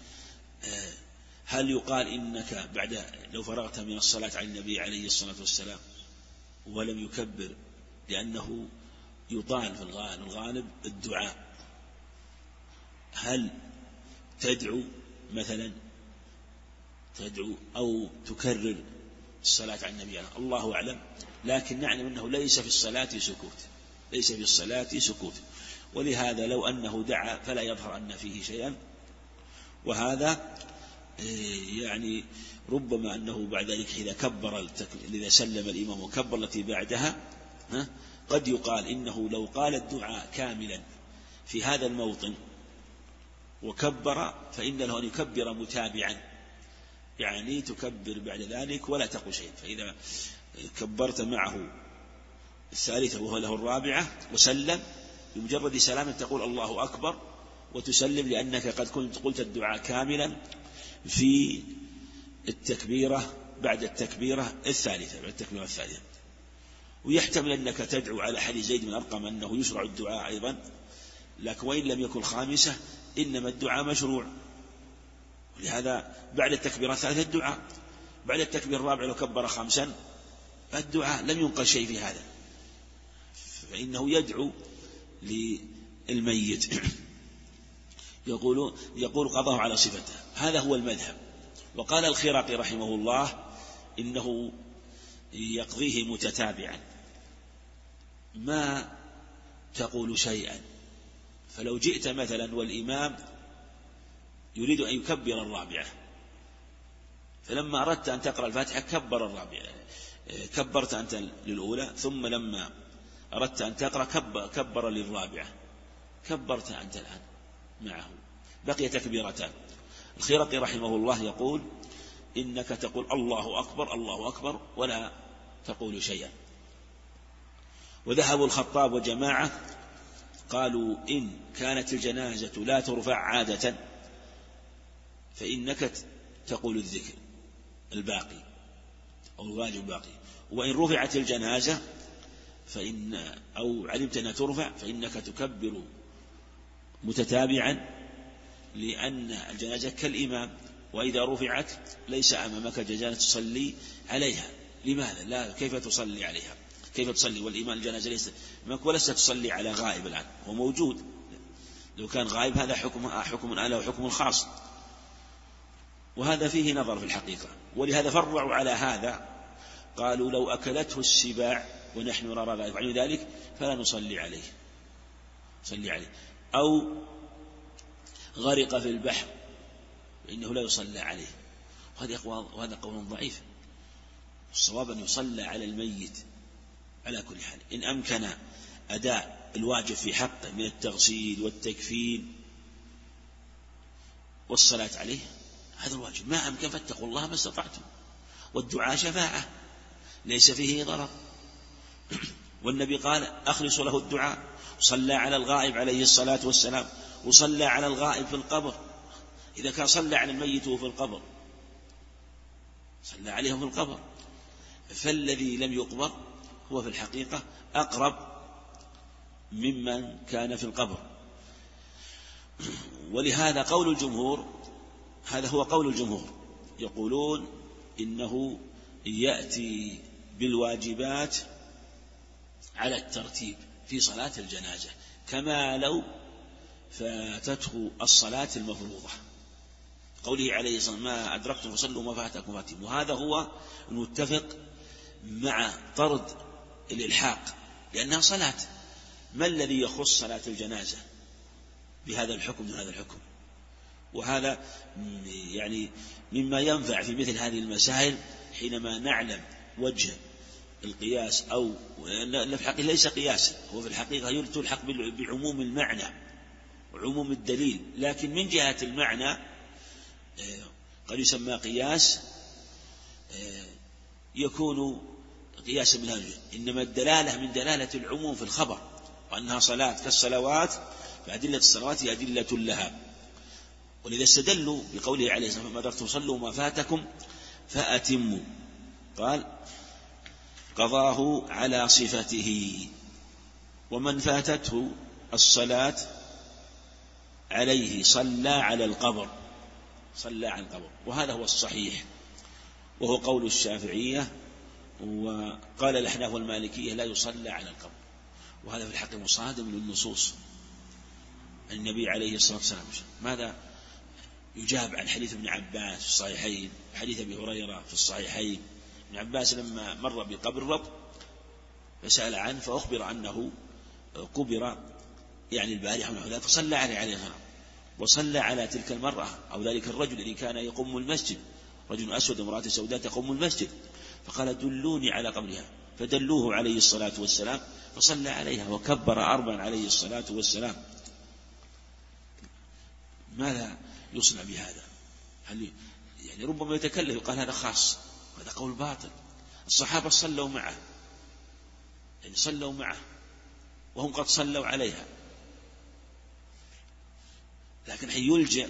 هل يقال إنك بعد لو فرغت من الصلاة على النبي عليه الصلاة والسلام ولم يكبر، لأنه يطال في الغالب الدعاء، هل تدعو مثلا أو تكرر الصلاة على النبي؟ الله أعلم، لكن نعلم أنه ليس في الصلاة سكوت، ولهذا لو أنه دعا فلا يظهر أن فيه شيئا. وهذا يعني ربما أنه بعد ذلك إذا سلم الإمام وكبر التي بعدها، قد يقال إنه لو قال الدعاء كاملا في هذا الموطن وكبر، فإن له أن يكبر متابعا، يعني تكبر بعد ذلك ولا تقل شيء. فإذا كبرت معه الثالثة وهو له الرابعة وسلم، بمجرد سلام تقول الله أكبر وتسلم، لأنك قد كنت قلت الدعاء كاملا في التكبيرة بعد التكبيرة الثالثة. ويحتمل أنك تدعو على حديث زيد بن أرقم أنه يشرع الدعاء أيضا، لكن وإن لم يكن خامسة إنما الدعاء مشروع. ولهذا بعد التكبير الثالثة الدعاء، بعد التكبير الرابع لو كبر 5 الدعاء، لم ينقل شيء في هذا، فإنه يدعو للميت. يقول قضاه على صفته، هذا هو المذهب. وقال الخرقي رحمه الله إنه يقضيه متتابعا، ما تقول شيئا. فلو جئت مثلا والإمام يريد أن يكبر الرابعة، فلما أردت أن تقرأ الفاتحة كبر الرابعة، كبرت أنت للأولى، ثم لما أردت أن تقرأ كبر للرابعة، كبرت أنت الآن معه، بقي تكبيرتان. الخرقي رحمه الله يقول إنك تقول الله أكبر الله أكبر ولا تقول شيئا. وذهب الخطاب وجماعة قالوا إن كانت الجنازة لا ترفع عادة فإنك تقول الذكر الباقي أو الواجب الباقي، وإن رفعت الجنازة أو علمت أنها ترفع فإنك تكبر متتابعا، لأن الجنازة كالإمام، وإذا رفعت ليس أمامك جنازة تصلي عليها. لماذا؟ لا، كيف تصلي عليها؟ كيف تصلي والإمام الجنازة ليس أمامك، ولست تصلي على غائب الآن، هو موجود. لو كان غائب هذا حكم آله وحكم خاص، وهذا فيه نظر في الحقيقة. ولهذا فرعوا على هذا، قالوا لو أكلته السباع ونحن نرى لا يفعل ذلك فلا نصلي عليه، أو غرق في البحر فإنه لا يصلى عليه. وهذا قول ضعيف. الصواب أن يصلى على الميت على كل حال، إن أمكن أداء الواجب في حقه من التغسيل والتكفين والصلاة عليه، هذا الواجب. ما أمكن فاتقوا الله ما استطعتم، والدعاء شفاعة ليس فيه ضرر. والنبي قال أخلصوا له الدعاء. صلى على الغائب عليه الصلاة والسلام، وصلى على الغائب في القبر. إذا كان صلى على الميت في القبر صلى عليهم في القبر، فالذي لم يقبر هو في الحقيقة أقرب ممن كان في القبر. ولهذا قول الجمهور، هذا هو قول الجمهور، يقولون إنه يأتي بالواجبات على الترتيب في صلاة الجنازة، كما لو فاتته الصلاة المفروضة. قوله عليه الصلاة والسلام ما أدركتم فصلوا ما فاتكم فاتم. وهذا هو المتفق مع طرد الإلحاق، لأنها صلاة. ما الذي يخص صلاة الجنازة بهذا الحكم من هذا الحكم؟ وهذا يعني مما ينفع في مثل هذه المسائل حينما نعلم وجه القياس، أو في الحقيقة ليس قياسا، هو في الحقيقة تلحق بعموم المعنى وعموم الدليل، لكن من جهة المعنى قد يسمى قياس، يكون قياسا من هذا. إنما الدلالة من دلالة العموم في الخبر، وأنها صلاة كالصلوات، فأدلة الصلوات هي أدلة لها. ولذا استدلوا بقوله عليه الصلاة والسلام ما أدركتم صلوا ما فاتكم فأتموا، قال قضاه على صفته. ومن فاتته الصلاة عليه صلى على القبر، وهذا هو الصحيح، وهو قول الشافعية. وقال الأحناف والمالكية لا يصلى على القبر، وهذا في الحق مصادم للنصوص. النبي عليه الصلاة والسلام ماذا يجاب عن حديث ابن عباس في الصحيحين، حديث أبي هريرة في الصحيحين. ابن عباس لما مر بقبر الرب فسأل عنه، فأخبر أنه قبر يعني البارحة ونحو ذلك، فصلى عليه وصلى على تلك المرأة أو ذلك الرجل الذي كان يقوم المسجد، رجل أسود وامرأة سوداء تقوم المسجد، فقال دلوني على قبرها، فدلوه عليه الصلاة والسلام فصلى عليها وكبر 4 عليه الصلاة والسلام. ماذا يصنع بهذا؟ يعني ربما يتكلم يقال هذا خاص، هذا قول باطل. الصحابة صلوا معه، يعني صلوا معه وهم قد صلوا عليها، لكن حين يلجأ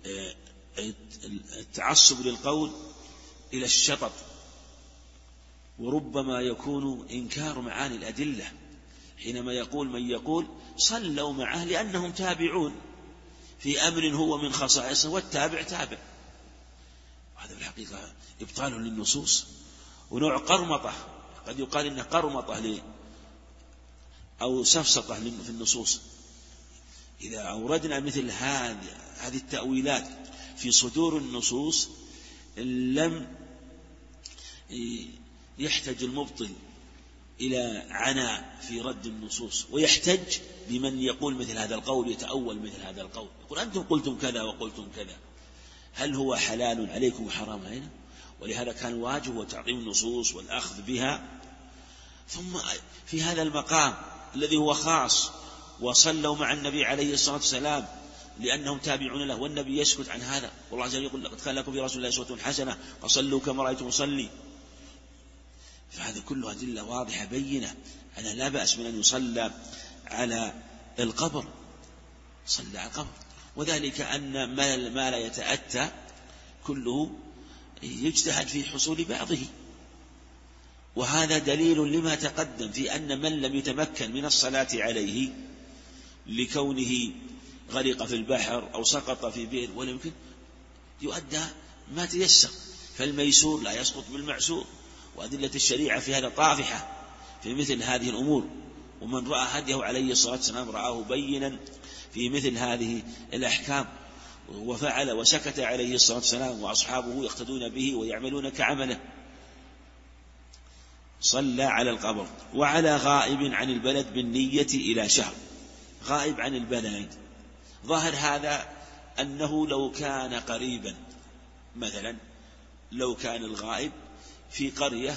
التعصب للقول إلى الشطط وربما يكون إنكار معاني الأدلة حينما يقول من يقول صلوا معه لأنهم تابعون في أمر هو من خصائصه والتابع تابع، وهذا في الحقيقة إبطال للنصوص ونوع قرمطة، قد يقال إنه قرمطة أو سفسطة في النصوص. إذا أوردنا مثل هذه التأويلات في صدور النصوص لم يحتج المبطل إلى عناء في رد النصوص، ويحتج بمن يقول مثل هذا القول، يتأول مثل هذا القول، يقول أنتم قلتم كذا وقلتم كذا، هل هو حلال عليكم وحرام علينا؟ ولهذا كان واجب وتعظيم النصوص والأخذ بها. ثم في هذا المقام الذي هو خاص وصلوا مع النبي عليه الصلاة والسلام لأنهم تابعون له، والنبي يسكت عن هذا، والله عز وجل يقول لقد كان لكم في رسول الله أسوة حسنة فصلوا كما رأيتم أصلي. فهذا كله أدلة واضحة بينة أنه لا بأس من أن يصلى على القبر، صلى على القبر، وذلك أن ما لا يتأتى كله يجتهد في حصول بعضه، وهذا دليل لما تقدم في أن من لم يتمكن من الصلاة عليه لكونه غرق في البحر أو سقط في بئر ولا يمكن يؤدى ما تيسر، فالميسور لا يسقط بالمعسور، وأدلة الشريعة في هذا طافحة في مثل هذه الأمور. ومن رأى هديه عليه الصلاة والسلام رآه بينا في مثل هذه الأحكام وفعل وسكت عليه الصلاة والسلام، وأصحابه يقتدون به ويعملون كعمله. صلى على القبر. وعلى غائب عن البلد بالنية إلى شهر. غائب عن البلد ظاهر هذا أنه لو كان قريبا، مثلا لو كان الغائب في قرية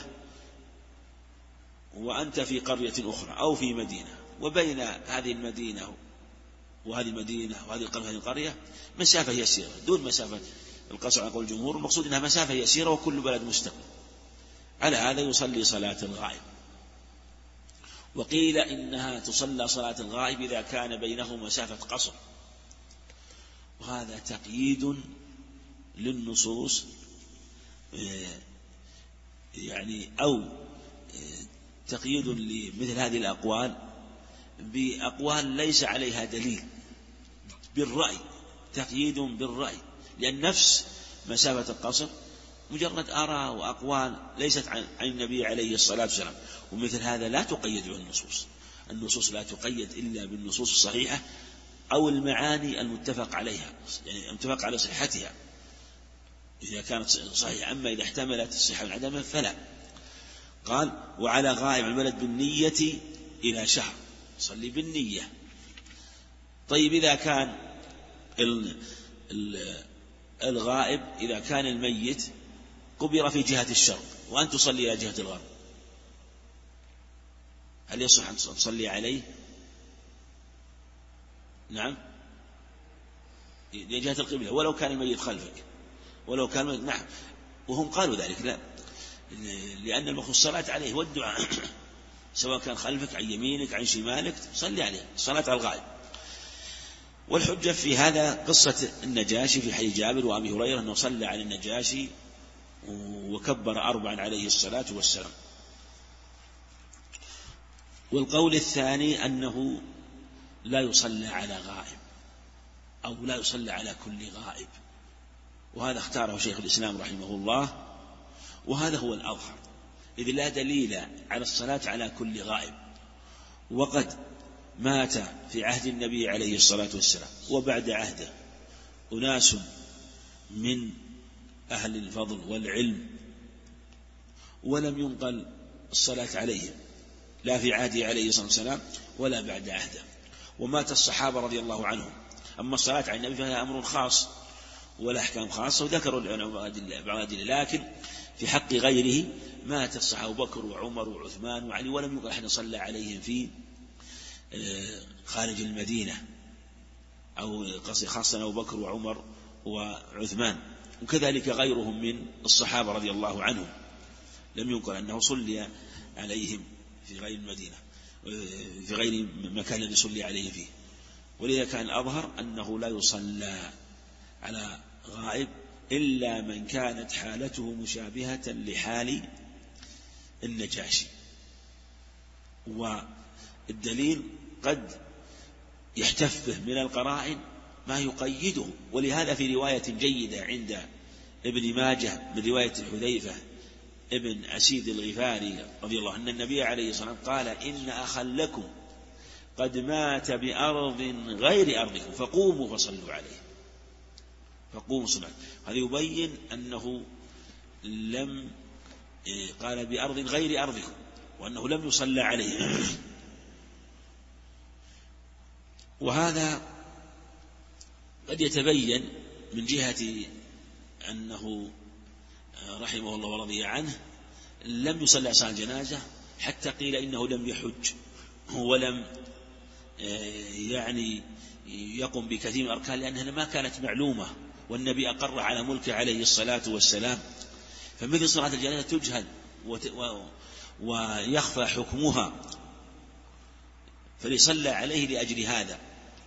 وأنت في قرية أخرى أو في مدينة، وبين هذه المدينة وهذه المدينة وهذه القرية وهذه القرية مسافة يسيرة دون مسافة القصر على قول الجمهور، المقصود أنها مسافة يسيرة وكل بلد مستقل، على هذا يصلي صلاة الغائب. وقيل إنها تصلى صلاة الغائب إذا كان بينه مسافة قصر، وهذا تقييد للنصوص يعني أو تقييد لمثل هذه الأقوال بأقوال ليس عليها دليل بالرأي، تقييد بالرأي، لأن نفس مسافة القصر مجرد آراء وأقوال ليست عن النبي عليه الصلاة والسلام، ومثل هذا لا تقيد بالنصوص. النصوص لا تقيد إلا بالنصوص الصحيحة أو المعاني المتفق عليها، يعني المتفق على صحتها إذا كانت صحيحة، أما إذا احتملت الصحة والعدم فلا. قال وعلى غائب البلد بالنية إلى شهر، صلي بالنية. طيب إذا كان الغائب إذا كان الميت قبر في جهة الشرق وأن تصلي إلى جهة الغرب، هل يصح أن تصلي عليه؟ نعم، لجهة القبلة ولو كان الميت خلفك، ولو كان الميت نعم، وهم قالوا ذلك لا، لأن المخصوص الصلاة عليه والدعاء سواء كان خلفك عن يمينك عن شمالك صلي عليه، الصلاة على الغائب. والحجة في هذا قصة النجاشي في حديث جابر وأبي هريرة أنه صلى على النجاشي وكبر 4 عليه الصلاة والسلام. والقول الثاني أنه لا يصلى على غائب أو لا يصلى على كل غائب، وهذا اختاره شيخ الإسلام رحمه الله، وهذا هو الأظهر، إذ لا دليل على الصلاة على كل غائب، وقد مات في عهد النبي عليه الصلاة والسلام وبعد عهده أناس من أهل الفضل والعلم ولم ينقل الصلاة عليهم لا في عهده عليه الصلاة والسلام ولا بعد عهده، ومات الصحابة رضي الله عنهم. أما الصلاة على النبي فهي أمر خاص ولا أحكام خاصة، وذكروا العلماء بعض الأدلة، لكن في حق غيره مات الصحابة أبو بكر وعمر وعثمان وعلي ولم ينقل أحد صلى عليهم في خارج المدينة، أو خاصة أبو بكر وعمر وعثمان، وكذلك غيرهم من الصحابة رضي الله عنهم لم ينقل أنه صلي عليهم في غير المدينة في غير مكان الذي صلي عليه فيه. ولذا كان الأظهر أنه لا يصلى على غائب إلا من كانت حالته مشابهة لحال النجاشي. والدليل قد يحتفه من القرائن ما يقيده، ولهذا في رواية جيدة عند ابن ماجه من رواية حذيفة ابن أسيد الغفاري رضي الله عنه أن النبي عليه الصلاة والسلام قال: إن أخا لكم قد مات بأرض غير أرضكم فقوموا فصلوا عليه. فقوموا صلوا عليه. هذا يبين أنه لم قال بأرض غير أرضكم وأنه لم يصلى عليه. وهذا قد يتبين من جهة أنه رحمه الله ورضي عنه لم يصلى صلاة الجنازة، حتى قيل إنه لم يحج ولم يعني يقم بكثير من الأركان لأنها ما كانت معلومة، والنبي أقر على ملكه عليه الصلاة والسلام. فمثل صلاة الجنازة تجهل ويخفى حكمها، فليصلى عليه لأجل هذا.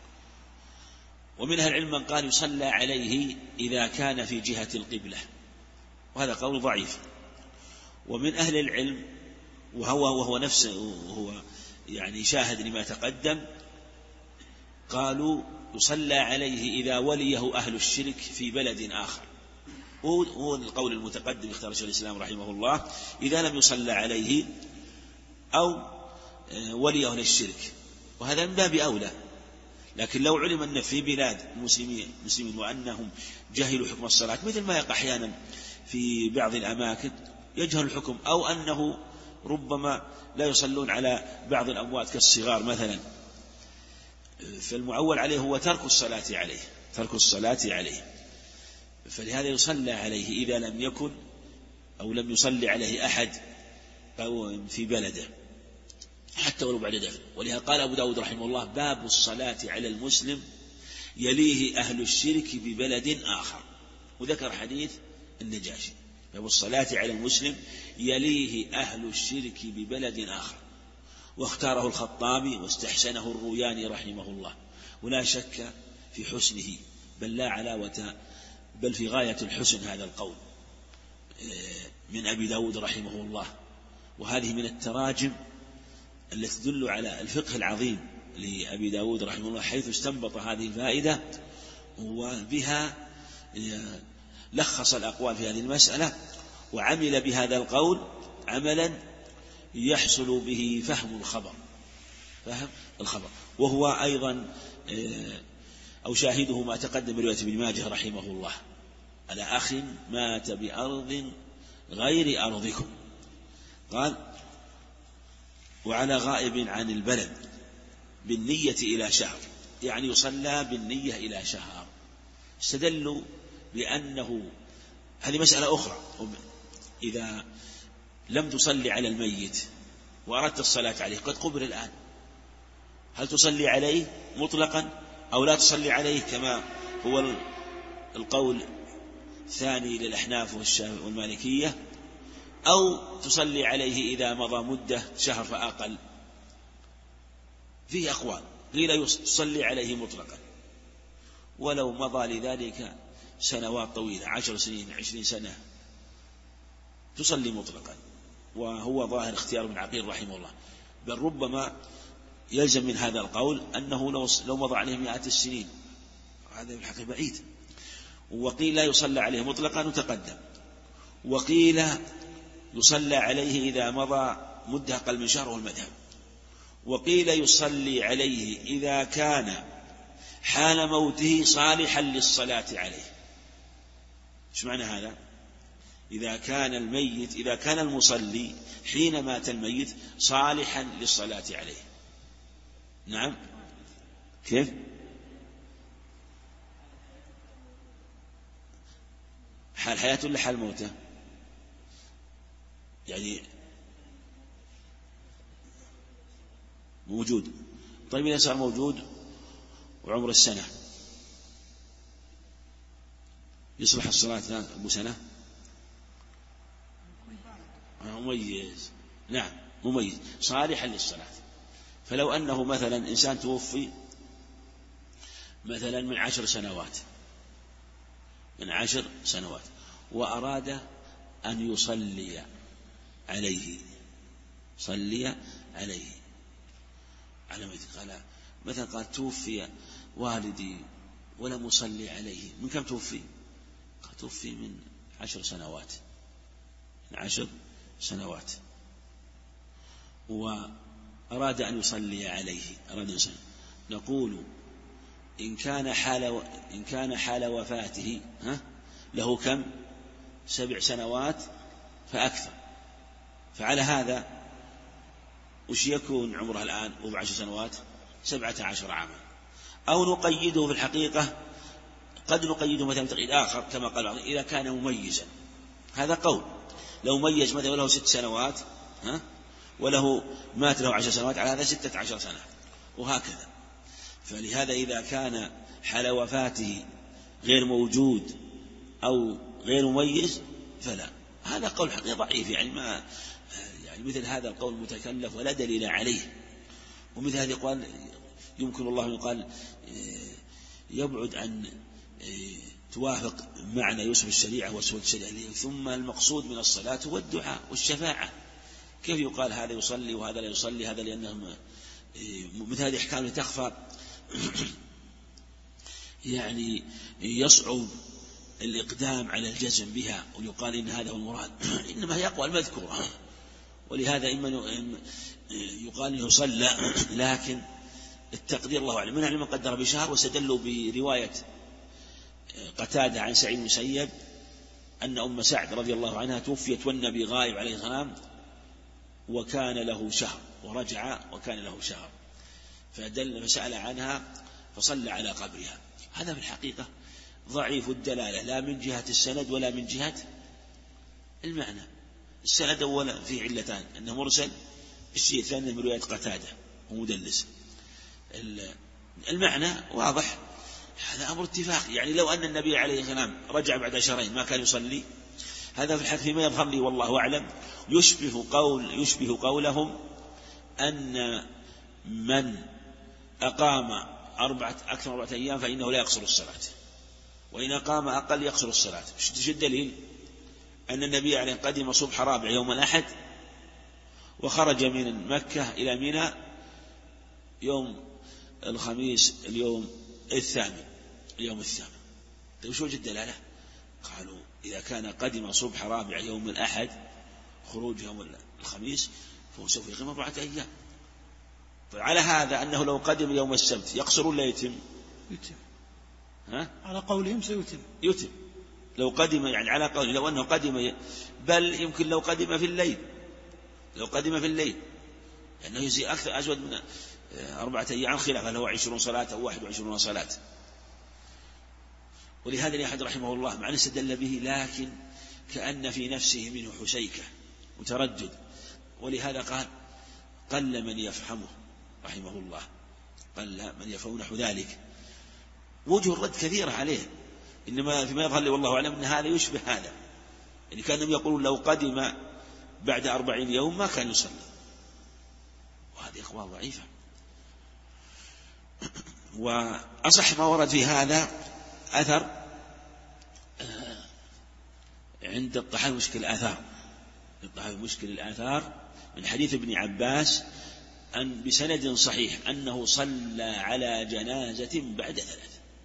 ومن أهل العلم من قال يصلى عليه إذا كان في جهة القبلة، وهذا قول ضعيف. ومن أهل العلم وهو نفسه وهو يعني شاهد لما تقدم، قالوا يصلى عليه إذا وليه أهل الشرك في بلد آخر. هو القول المتقدم اختار شيخ الإسلام رحمه الله، إذا لم يصلى عليه أو وليه أهل الشرك، وهذا من باب أولى. لكن لو علم أن في بلاد المسلمين وأنهم جهلوا حكم الصلاة، مثل ما يقع أحيانا في بعض الأماكن يجهل الحكم، أو أنه ربما لا يصلون على بعض الأموات كالصغار مثلا، فالمعول عليه هو ترك الصلاة عليه. فلهذا يصلى عليه إذا لم يكن أو لم يصلي عليه أحد أو في بلده حتى ولو بعد دفن. ولهذا قال أبو داود رحمه الله: باب الصلاة على المسلم يليه أهل الشرك ببلد آخر. وذكر حديث النجاشي: باب الصلاة على المسلم يليه أهل الشرك ببلد آخر. واختاره الخطابي واستحسنه الروياني رحمه الله، ولا شك في حسنه، بل لا علاوة، بل في غاية الحسن هذا القول من أبي داود رحمه الله. وهذه من التراجم التي تدل على الفقه العظيم لأبي داود رحمه الله، حيث استنبط هذه الفائدة وبها لخص الأقوال في هذه المسألة، وعمل بهذا القول عملا يحصل به فهم الخبر. وهو أيضا أو شاهده ما تقدم برواية ابن ماجه رحمه الله: على أخ مات بأرض غير أرضكم، قال: وعلى غائب عن البلد بالنية إلى شهر، يعني يصلى بالنية إلى شهر. استدلوا بأنه هذه مسألة أخرى، إذا لم تصلي على الميت وأردت الصلاة عليه قد قبر الآن، هل تصلي عليه مطلقا أو لا تصلي عليه كما هو القول الثاني للأحناف والمالكية، أو تصلي عليه إذا مضى مدة شهر فأقل؟ فيه أقوال. قيل تصلي عليه مطلقا ولو مضى لذلك سنوات طويلة، 10 سنين 20 سنة تصلي مطلقا، وهو ظاهر اختيار ابن عقيل رحمه الله. بل ربما يلزم من هذا القول أنه لو مضى عليه 100 السنين، هذا الحقيقة بعيد. وقيل لا يصلى عليه مطلقا وتقدم، وقيل يصلى عليه إذا مضى مدة أقل من شهر والمذهب، وقيل يصلي عليه إذا كان حال موته صالحا للصلاة عليه. ايش معنى هذا؟ إذا كان المصلي حين مات الميت صالحا للصلاة عليه. نعم، كيف؟ حال حياته ولا حال موته؟ يعني موجود. طيب إذا صار موجود وعمر السنة يصلح الصلاة أبو سنة؟ مميز، نعم مميز، صالحا للصلاة. فلو أنه مثلا إنسان توفي مثلا من 10 سنوات وأراد أن يصلي عليه صلي عليه على ميت. قال مثلا قال توفي والدي ولم أصلي عليه. من كم توفي؟ قال توفي من 10 سنوات، من 10 سنوات، وأراد أن يصلي عليه، أراد أن يصلي. نقول إن كان حال وفاته له كم؟ 7 سنوات فأكثر، فعلى هذا وش يكون عمره الآن و10 سنوات؟ 17 عاما. أو نقيده في الحقيقة، قد نقيده مثلا بتقييد آخر كما قال بعض إذا كان مميزا. هذا قول، لو ميز مثلا وله 6 سنوات وله مات له 10 سنوات، على هذا 16 سنة، وهكذا. فلهذا إذا كان حال وفاته غير موجود أو غير مميز فلا. هذا قول حقيقي ضعيف، يعني مثل هذا القول متكلف ولا دليل عليه. ومثل هذا يقال يمكن الله أن يقال يبعد أن توافق معنى يوسف الشريعة وسود الشريعة، ثم المقصود من الصلاة والدعاء والشفاعة. كيف يقال هذا يصلي وهذا لا يصلي؟ هذا لأنهم مثل هذه أحكام تخفى يعني يصعب الإقدام على الجزم بها ويقال إن هذا هو المراد، إنما هي أقوى المذكورة. ولهذا إما يقال إنه صلى، لكن التقدير الله أعلم. من أهل من قدر بشهر، واستدلوا برواية قتادة عن سعيد بن المسيب أن أم سعد رضي الله عنها توفيت والنبي غائب عليه السلام وكان له شهر، ورجع وكان له شهر، فسأل عنها فصلى على قبرها. هذا في الحقيقة ضعيف الدلالة، لا من جهة السند ولا من جهة المعنى. السند أولا فيه علتان، أنه مرسل، الشيء الثاني من رواية قتادة ومدلس. المعنى واضح، هذا أمر اتفاق. يعني لو أن النبي عليه السلام رجع بعد شهرين ما كان يصلي، هذا في الحقيقة فيما يظهر لي والله أعلم يشبه قولهم أن من أقام أكثر من 4 أيام فإنه لا يقصر الصلاة، وإن أقام أقل يقصر الصلاة. ايش الدليل؟ أن النبي عليه قدم صبح رابع يوم الأحد، وخرج من مكة إلى منى يوم الخميس اليوم الثامن. طيب وش وجه الدلالة؟ قالوا إذا كان قدم صبح رابع يوم الأحد خروج يوم الخميس فهو سوف يقيم 4 أيام. فعلى هذا أنه لو قدم يوم السبت يقصر ولا يتم؟
على قولهم سيتم.
يتم لو قدم، يعني على قول لو أنه قدم، بل يمكن لو قدم في الليل، لأنه يجزي أكثر أزود من 4 أيام، خلافا له 20 صلاة أو 21 صلاة. ولهذا أحد رحمه الله مع أن استدل به، لكن كأن في نفسه منه حسيكة وتردد، ولهذا قال قل من يفهمه رحمه الله، قل من يفهم نحو ذلك. وجه الرد كثيرة عليه، إنما فيما يظهر لي والله أعلم أن هذا يشبه هذا، يعني كانوا يقولون لو قدم بعد 40 يوم ما كان يصلي، وهذه أقوال ضعيفة. وأصح ما ورد في هذا أثر عند الطحاوي مشكل الآثار من حديث ابن عباس أن بسند صحيح أنه صلى على جنازة بعد 3،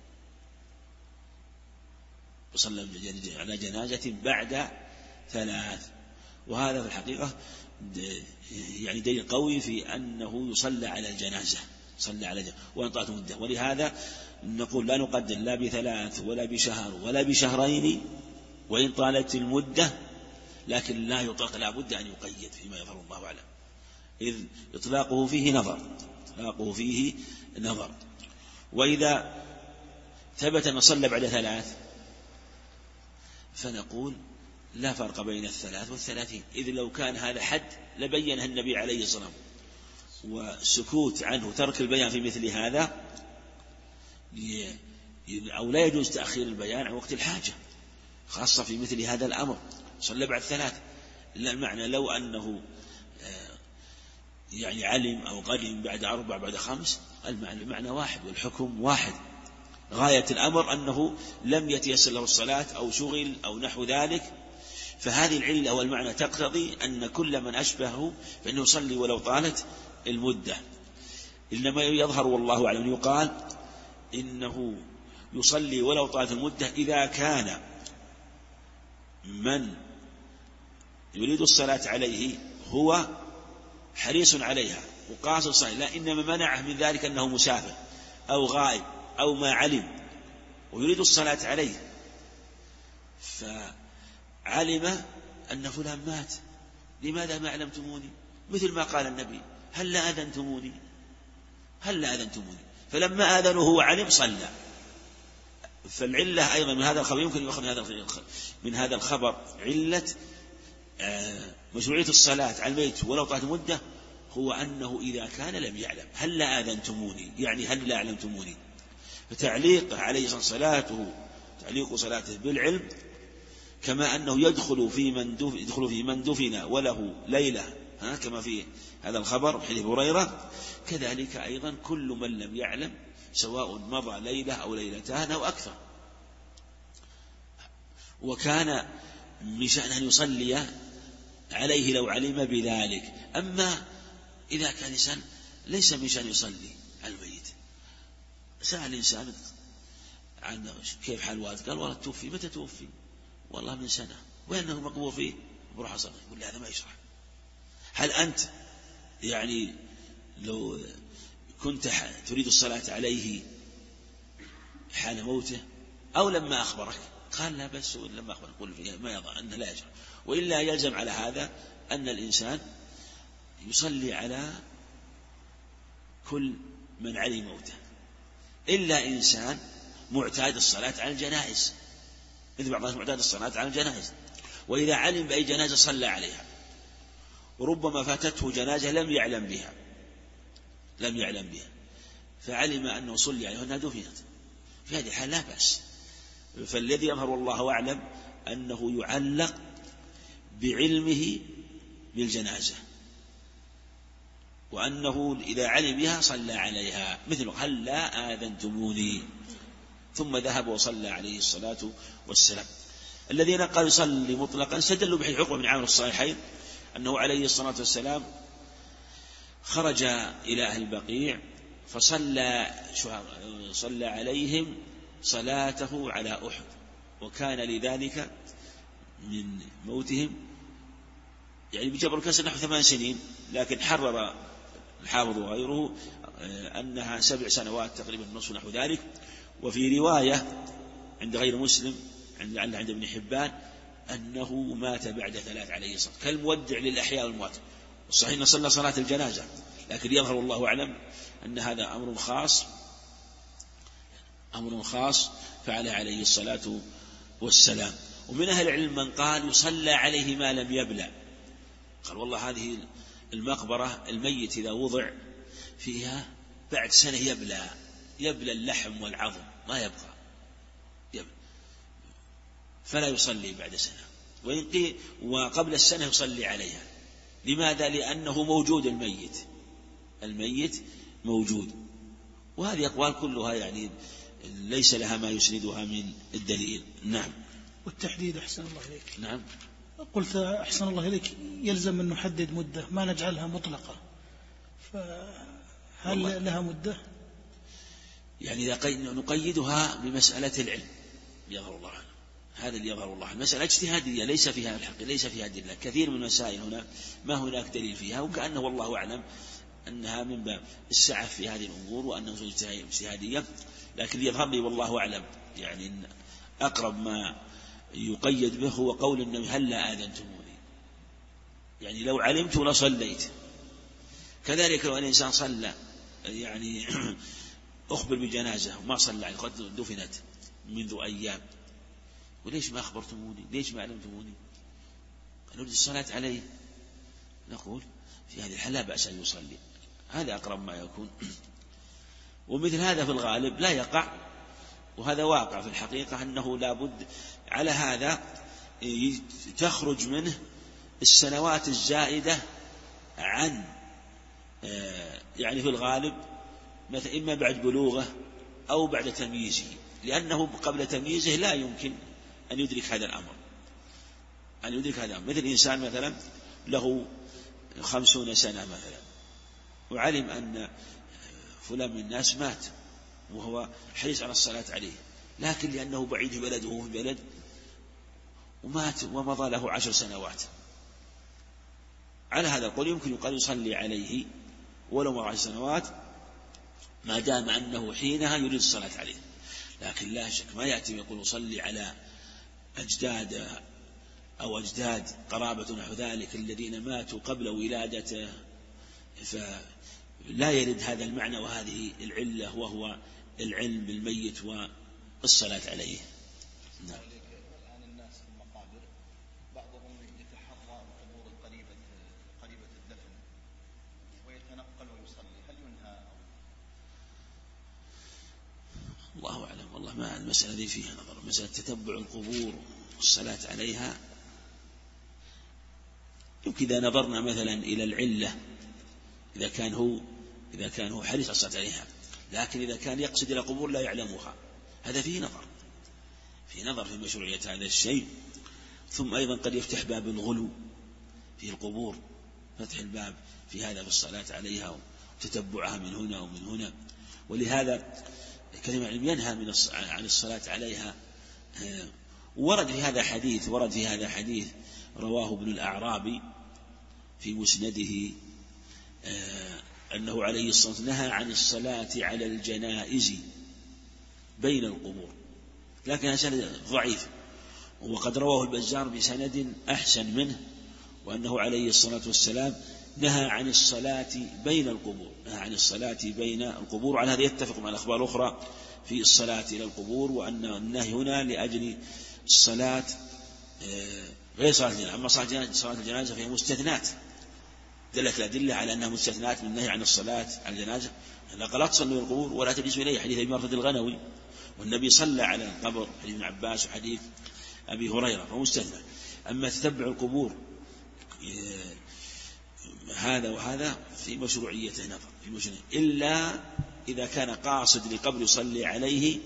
وصلى على جنازة بعد 3. وهذا في الحقيقة يعني دليل قوي في أنه يصلى على الجنازة، وإن طالت مدة. ولهذا نقول لا نقدر لا ب3 ولا بشهر ولا بشهرين وإن طالت المدة، لكن لا يطلق، لا بد أن يقيد فيما يظهر الله أعلم، إذ إطلاقه فيه نظر. وإذا ثبت أن صلى بعد 3 فنقول لا فرق بين 3 و30، إذ لو كان هذا حد لبينه النبي عليه الصلاة والسلام، وسكوت عنه ترك البيان في مثل هذا، أو لا يجوز تأخير البيان عن وقت الحاجة، خاصة في مثل هذا الأمر صلى بعد 3. إلا المعنى لو أنه يعني علم أو قدم بعد 4 بعد 5 المعنى واحد والحكم واحد. غاية الأمر أنه لم يتيسر له الصلاة أو شغل أو نحو ذلك، فهذه العلة والمعنى تقتضي أن كل من أشبهه فإنه يصلي ولو طالت المدة. إنما يظهر والله أعلم يقال إنه يصلي ولو طالت المدة إذا كان من يريد الصلاة عليه هو حريص عليها وقاصد الصلاة، لا إنما منعه من ذلك أنه مسافر أو غائب أو ما علم ويريد الصلاة عليه، فعلم أن فلان مات، لماذا ما علمتموني؟ مثل ما قال النبي هل لا أذنتموني، فلما آذنه هو علم صلى. فالعلة أيضا من هذا الخبر يمكن يؤخذ من هذا الخبر علة مشروعية الصلاة على الميت ولو طالت المدة هو أنه إذا كان لم يعلم هل لا آذنتموني، يعني هل لا علمتموني. فتعليقه عليه تعليق صلاته بالعلم كما أنه يدخل في من دفن وله ليلة كما في هذا الخبر حديث هريرة، كذلك أيضا كل من لم يعلم سواء مضى ليلة أو ليلتان أو أكثر. وكان من شأن أن يصلي عليه لو علم بذلك. أما إذا كان إنسان ليس من شأن يصلي على الميت، سأل الإنسان عن كيف حال والد، قال والله توفي، متى توفي؟ والله من سنة، وأنه مقبور فيه، بروح أصلي. يقول لي هذا ما يشرح. هل أنت يعني لو كنت تريد الصلاة عليه حال موته أو لما أخبرك؟ قال لا بس لما أخبرك، قل فيها ما يضع أنه لا يجرى. وإلا يلزم على هذا أن الإنسان يصلي على كل من علم موته، إلا إنسان معتاد الصلاة على الجنائز، مثل بعض الناس معتاد الصلاة على الجنائز، وإذا علم بأي جنازة صلى عليها، وربما فاتته جنازة لم يعلم بها فعلم أنه صلي عليها وأنها دفنت، في هذه الحال لا بأس. فالذي يظهر والله أعلم أنه يعلق بعلمه بالجنازة، وأنه إذا علم بها صلى عليها، مثل هل لا آذنتموني، ثم ذهب وصلى عليه الصلاة والسلام. الذين قالوا يصلي مطلقا استدلوا بحديث عقبة بن عامر الصحيحين أنه عليه الصلاة والسلام خرج إلى أهل البقيع فصلى عليهم صلاته على أحد، وكان لذلك من موتهم يعني بجبر الكسر نحو 8 سنين، لكن حرر الحافظ وغيره أنها 7 سنوات تقريبا، نصف نحو ذلك. وفي رواية عند غير مسلم عند ابن حبان أنه مات بعد 3 عليه الصلاة، كالمودع للأحياء والأموات. والصحيح أنه صلى صلاة الجنازة، لكن يظهر الله أعلم أن هذا أمر خاص فعل عليه الصلاة والسلام. ومن أهل العلم من قال يصلى عليه ما لم يبلى، قال والله هذه المقبرة الميت إذا وضع فيها بعد سنة يبلى اللحم والعظم ما يبقى، فلا يصلي بعد سنة، وقبل السنة يصلي عليها. لماذا؟ لأنه موجود، الميت موجود. وهذه أقوال كلها يعني ليس لها ما يسندها من الدليل. نعم.
والتحديد أحسن الله إليك.
نعم.
قلت أحسن الله إليك يلزم أن نحدد مدة، ما نجعلها مطلقة، فهل لها مدة؟ يعني
إذا نقيدها بمسألة العلم يظهر الله عنه، هذا اللي يظهر الله. المسألة اجتهادية ليس فيها الحق، ليس فيها دليل. كثير من المسائل هنا ما هناك دليل فيها، وكأنه والله أعلم أنها من باب السعة في هذه الأمور وأنها اجتهادية. لكن يظهر لي والله أعلم يعني أقرب ما يقيد به هو قول النبي هل لا آذنتموني، يعني لو علمت لصليت. كذلك لو أن الإنسان صلى يعني أخبر بجنازة وما صلى عليه قد دفنت منذ أيام، وليش ما أخبرتموني، ليش ما علمتموني، نريد الصلاة عليه، نقول في هذه الحالة لا بأس أن يصلي، هذا أقرب ما يكون. ومثل هذا في الغالب لا يقع، وهذا واقع في الحقيقة أنه لا بد على هذا تخرج منه السنوات الزائدة عن يعني في الغالب مثلا إما بعد بلوغه أو بعد تمييزه، لأنه قبل تمييزه لا يمكن أن يدرك هذا الأمر. أن يدرك هذا. مثل إنسان مثلا له 50 سنة مثلا، وعلم أن فلان من الناس مات وهو حريص على الصلاة عليه، لكن لأنه بعيد في بلد وهو في بلد ومات ومضى له 10 سنوات، على هذا القول يمكن يقال يصلي عليه ولو مضى 10 سنوات ما دام أنه حينها يريد الصلاة عليه. لكن لا شك ما يأتي ويقول يصلي على أجداد أو أجداد قرابة نحو ذلك الذين ماتوا قبل ولادته، فلا يرد هذا المعنى وهذه العلة، وهو العلم بالميت والصلاة عليه. نعم.
الآن الناس في المقابر بعضهم يتحرى القبور قريبة الدفن ويتنقل ويصلي، هل ينهى؟
الله أعلم، والله ما المسألة ذي فيها نظر. مسألة تتبع القبور والصلاة عليها يمكن إذا نظرنا مثلا إلى العلة، إذا كان هو حريص على الصلاة عليها، لكن إذا كان يقصد إلى قبور لا يعلمها، هذا فيه نظر في مشروعية هذا الشيء. ثم أيضا قد يفتح باب الغلو في القبور، فتح الباب في هذا بالصلاة عليها وتتبعها من هنا ومن هنا. ولهذا كلمة علم ينهى عن الصلاة عليها. ورد في هذا حديث رواه ابن الأعرابي في مسنده أنه عليه الصلاة والسلام نهى عن الصلاة على الجنائز بين القبور، لكن سند ضعيف، وقد رواه البزار بسند أحسن منه، وأنه عليه الصلاة والسلام نهى عن الصلاة بين القبور. وعلى هذا يتفق مع الأخبار الأخرى في الصلاة إلى القبور، وأن النهي هنا لأجل الصلاة غير صلاة الجنازة. أما صلاة الجنازة فهي مستثنات، دلت الأدلة على أنها مستثنات من النهي عن الصلاة على الجنازة. قال لا تصلوا القبور ولا تجلسوا إليه، حديث أبي مرثد الغنوي، والنبي صلى على القبر، حديث ابن عباس وحديث أبي هريرة، فمستثنى. أما تتبع القبور هذا وهذا في مشروعيته نظر، إلا إذا كان قاصد لقبر يصلي عليه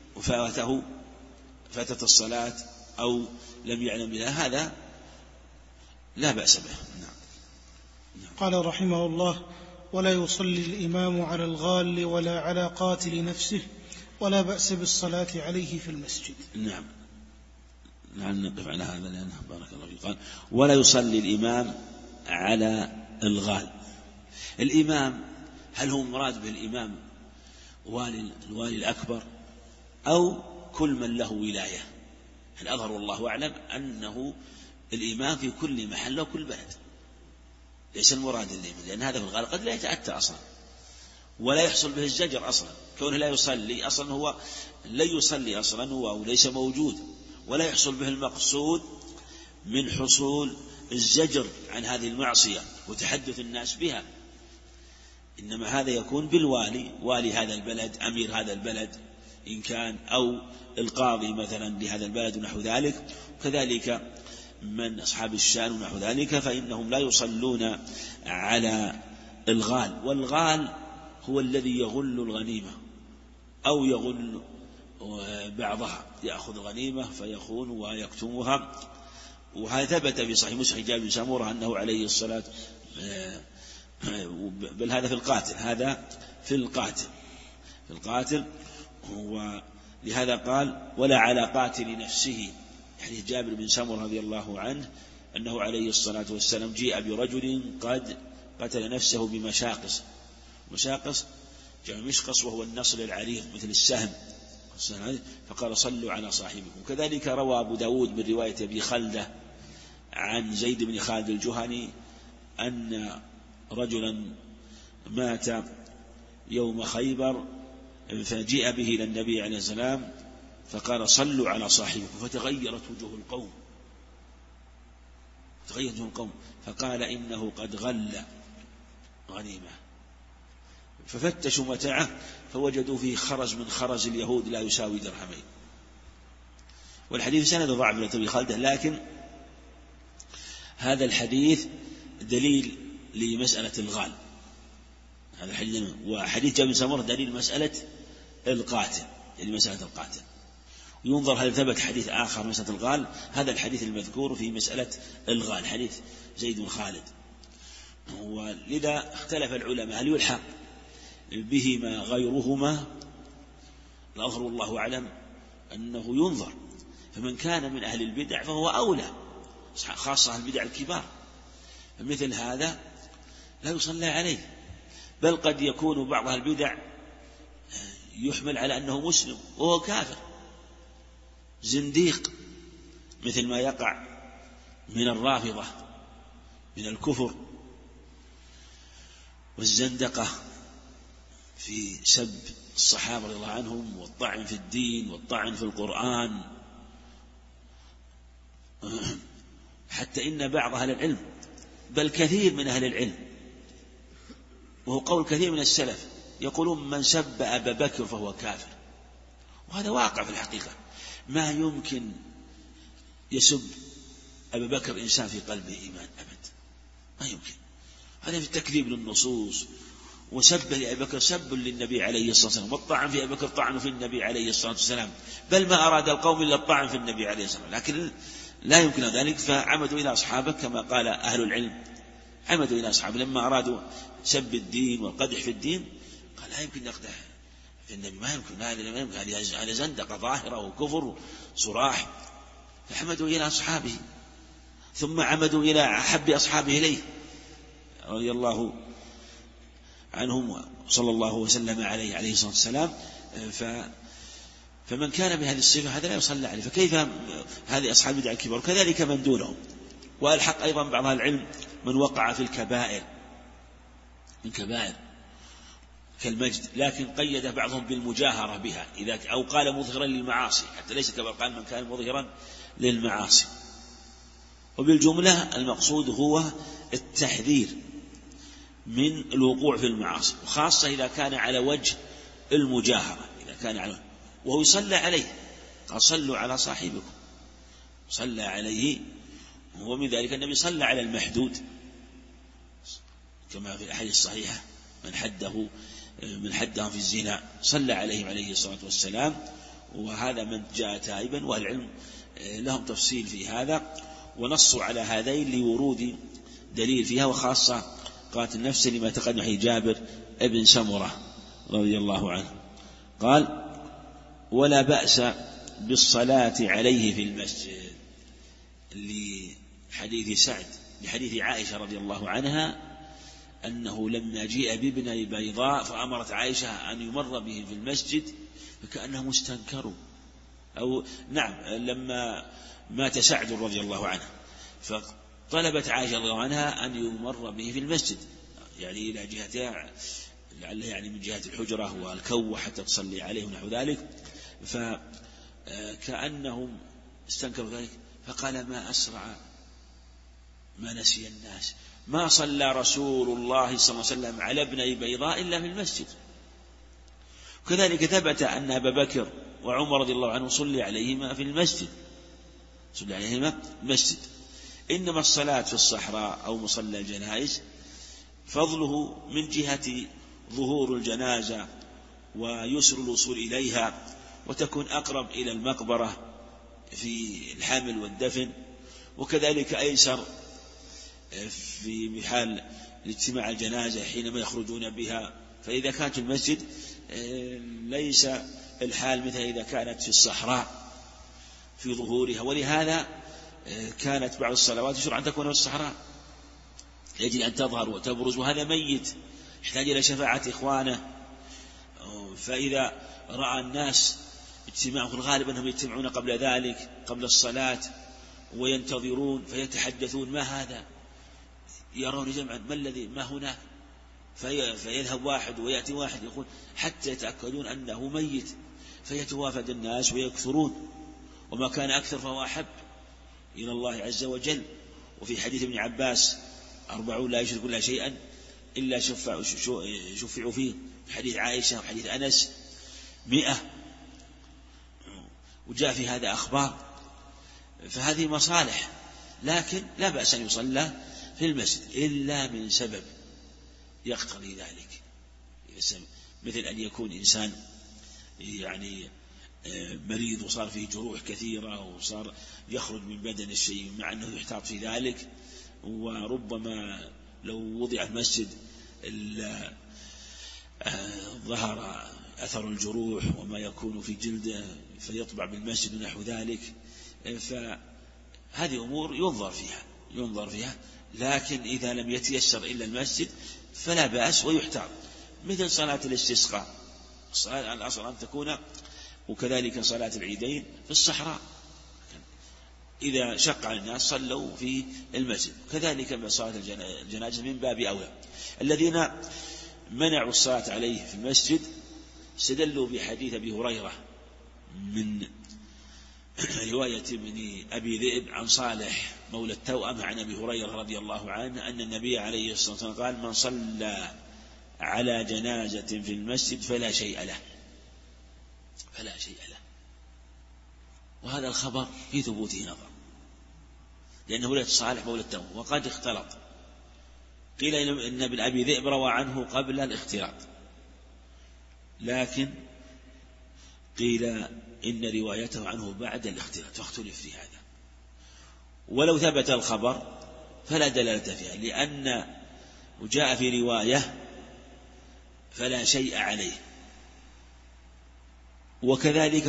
وفاتت الصلاة أو لم يعلم بها، هذا لا بأس به. نعم.
قال رحمه الله: ولا يصلي الإمام على الغال ولا على قاتل نفسه، ولا بأس بالصلاة عليه في المسجد.
نعم. نقف على هذا لأنه بارك الله فيه. قال: ولا يصلي الإمام على الغال. الإمام هل هو مراد بالإمام الوالي الأكبر أو كل من له ولاية؟ الأظهر والله أعلم أنه الإمام في كل محل وكل بلد، ليس المراد الإمام، لأن هذا في الغالب قد لا يتأتى أصلا ولا يحصل به الزجر أصلا، كونه لا يصلي أصلا، هو لا يصلي أصلا هو ليس موجود، ولا يحصل به المقصود من حصول الزجر عن هذه المعصية وتحدث الناس بها. إنما هذا يكون بالوالي، والي هذا البلد، أمير هذا البلد إن كان، أو القاضي مثلا لهذا البلد ونحو ذلك، وكذلك من أصحاب الشان ونحو ذلك، فإنهم لا يصلون على الغال. والغال هو الذي يغل الغنيمة أو يغل بعضها، يأخذ الغنيمة فيخون ويكتمها. وهذا ثبت في صحيح مسلم جابر بن سمرة أنه عليه الصلاة، بل هذا في القاتل، ولهذا قال: ولا على قاتل نفسه. حديث جابر بن سمرة رضي الله عنه أنه عليه الصلاة والسلام جيء برجل قد قتل نفسه بمشاقص. مشاقص جمع مشقص، وهو النصل العريض مثل السهم، فقال: صلوا على صاحبكم. كذلك روى أبو داود من رواية أبي خلدة عن زيد بن خالد الجهني أن رجلا مات يوم خيبر، فجيء به إلى النبي عليه السلام فقال: صلوا على صاحبكم. فتغيرت وجوه القوم، فقال: إنه قد غل غنيمة. ففتشوا متاعه فوجدوا فيه خرز من خرز اليهود لا يساوي درهمين. والحديث سند ضعف لأبي خالد، لكن هذا الحديث دليل لمسألة الغال، هذا الحديث. وحديث جابر بن سمرة دليل مسألة القاتل، يعني مسألة القاتل. ينظر هل ثبت حديث آخر مسألة الغال. هذا الحديث المذكور في مسألة الغال حديث زيد بن خالد. ولذا اختلف العلماء هل يلحق بهما غيرهما. الأظهر والله أعلم أنه ينظر، فمن كان من أهل البدع فهو أولى، خاصة البدع الكبار، فمثل هذا لا يصلى عليه. بل قد يكون بعض البدع يحمل على أنه مسلم وهو كافر زنديق، مثل ما يقع من الرافضة من الكفر والزندقة في سب الصحابة رضي الله عنهم والطعن في الدين والطعن في القرآن. حتى إن بعض أهل العلم بل كثير من أهل العلم، وهو قول كثير من السلف، يقولون من سب أبا بكر فهو كافر. وهذا واقع في الحقيقة. ما يمكن يسب أبا بكر إنسان في قلبه إيمان أبد، ما يمكن. هذا في التكذيب للنصوص، وسب لأبي بكر سب للنبي عليه الصلاة والسلام، والطعن في أبي بكر طعن في النبي عليه الصلاة والسلام، بل ما أراد القوم إلا الطعن في النبي عليه الصلاة والسلام، لكن لا يمكن ذلك. فعمدوا إلى أصحابه كما قال أهل العلم، عمدوا إلى أصحابه لما أرادوا سب الدين والقدح في الدين، قال لا يمكن نقدح في النبي، ما يمكن، هذا زندقة ظاهرة وكفر صراح. فحمدوا إلى أصحابه، ثم عمدوا إلى أحب أصحابه إليه رضي الله عنهم صلى الله وسلم عليه الصلاة والسلام. فمن كان بهذه الصفة هذا لا يصلى عليه، فكيف هذه أصحاب البدع الكبار؟ وكذلك من دونهم. وألحق أيضا بعض العلم من وقع في الكبائر من كبائر كالمجد، لكن قيد بعضهم بالمجاهرة بها، أو قال مظهرا للمعاصي، حتى ليس كما قال من كان مظهرا للمعاصي. وبالجملة المقصود هو التحذير من الوقوع في المعاصي، وخاصة إذا كان على وجه المجاهرة، إذا كان على وهو يصلى عليه، قال صلوا على صاحبكم، صلى عليه. ومن ذلك النبي صلى على المحدود كما في الأحاديث الصحيحة، من حدهم في الزنا صلى عليهم عليه الصلاة والسلام. وهذا من جاء تائبا، والعلم لهم تفصيل في هذا، ونصوا على هذين لورود دليل فيها، وخاصة قالت النفس لما تقدم حديث جابر ابن سمرة رضي الله عنه قال ولا بأس بالصلاة عليه في المسجد، لحديث سعد لحديث عائشة رضي الله عنها أنه لما جيء بابني بيضاء فأمرت عائشة أن يمر به في المسجد فكأنهم استنكروا، أو نعم لما مات سعد رضي الله عنه فطلبت عائشة رضي الله عنها أن يمر به في المسجد، يعني إلى جهة لعله يعني من جهة الحجرة والكوة حتى تصلي عليه ونحو ذلك، فكأنهم استنكروا ذلك، فقال ما أسرع ما نسي الناس، ما صلى رسول الله صلى الله عليه وسلم على ابني بيضاء إلا في المسجد. كذلك ثبت أن أبا بكر وعمر رضي الله عنه صلي عليهما في المسجد، صلي عليهما في المسجد. إنما الصلاة في الصحراء أو مصلى الجنائز فضله من جهة ظهور الجنازة ويسر الوصول إليها، وتكون أقرب إلى المقبرة في الحمل والدفن، وكذلك أيسر في حال الاجتماع الجنازة حينما يخرجون بها. فإذا كانت في المسجد ليس الحال مثل إذا كانت في الصحراء في ظهورها، ولهذا كانت بعض الصلوات يشرع أن تكون في الصحراء يجب أن تظهر وتبرز، وهذا ميت يحتاج إلى شفاعة إخوانه. فإذا رأى الناس اجتماعهم في الغالب أنهم يجتمعون قبل ذلك قبل الصلاة وينتظرون فيتحدثون ما هذا، يرون جمعا ما الذي ما هناك، فيذهب واحد ويأتي واحد يقول حتى يتأكدون أنه ميت، فيتوافد الناس ويكثرون، وما كان أكثر فهو أحب إلى الله عز وجل. وفي حديث ابن عباس 40 لا يشرك بالله شيئا إلا شفعوا فيه، في حديث عائشة وحديث أنس 100، وجاء في هذا أخبار. فهذه مصالح، لكن لا بأس أن يصلى في المسجد إلا من سبب يقتضي ذلك، مثل أن يكون إنسان يعني مريض وصار فيه جروح كثيرة وصار يخرج من بدن الشيء مع أنه يحتاط في ذلك، وربما لو وضع المسجد ظهر أثر الجروح وما يكون في جلده فيطبع بالمسجد ونحو ذلك. فهذه أمور ينظر فيها، لكن إذا لم يتيسر إلا المسجد فلا بأس ويحتاط، مثل صلاة الاستسقاء، الصلاة الأصل أن تكون، وكذلك صلاة العيدين في الصحراء إذا شق على الناس صلوا في المسجد، كذلك صلاة الجنازة من باب أولى. الذين منعوا الصلاة عليه في المسجد استدلوا بحديث أبي هريرة من رواية ابن أبي ذئب عن صالح مولى التوأم عن أبي هريرة رضي الله عنه أن النبي عليه الصلاة والسلام قال: من صلى على جنازة في المسجد فلا شيء له. وهذا الخبر في ثبوته نظر، لأنه رواية صالح مولى التوأم وقد اختلط. قيل إن ابن أبي ذئب روى عنه قبل الاختلاط، لكن قيل إن روايته عنه بعد الاختلاط، فاختلف في هذا. ولو ثبت الخبر فلا دلالة فيها، لأن وجاء في رواية فلا شيء عليه، وكذلك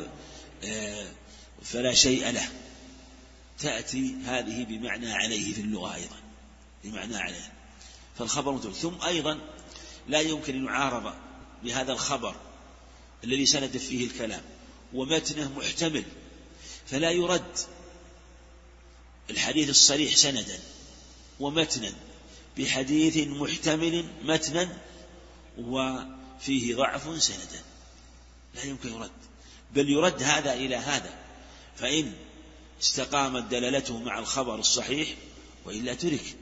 فلا شيء له تأتي هذه بمعنى عليه في اللغة أيضا، بمعنى عليه، فالخبر متوجه. ثم أيضا لا يمكن أن يعارض بهذا الخبر الذي سند فيه الكلام ومتنه محتمل، فلا يرد الحديث الصريح سندا ومتنا بحديث محتمل متنا وفيه ضعف سندا، لا يمكن يرد، بل يرد هذا إلى هذا، فإن استقامت دلالته مع الخبر الصحيح وإلا ترك.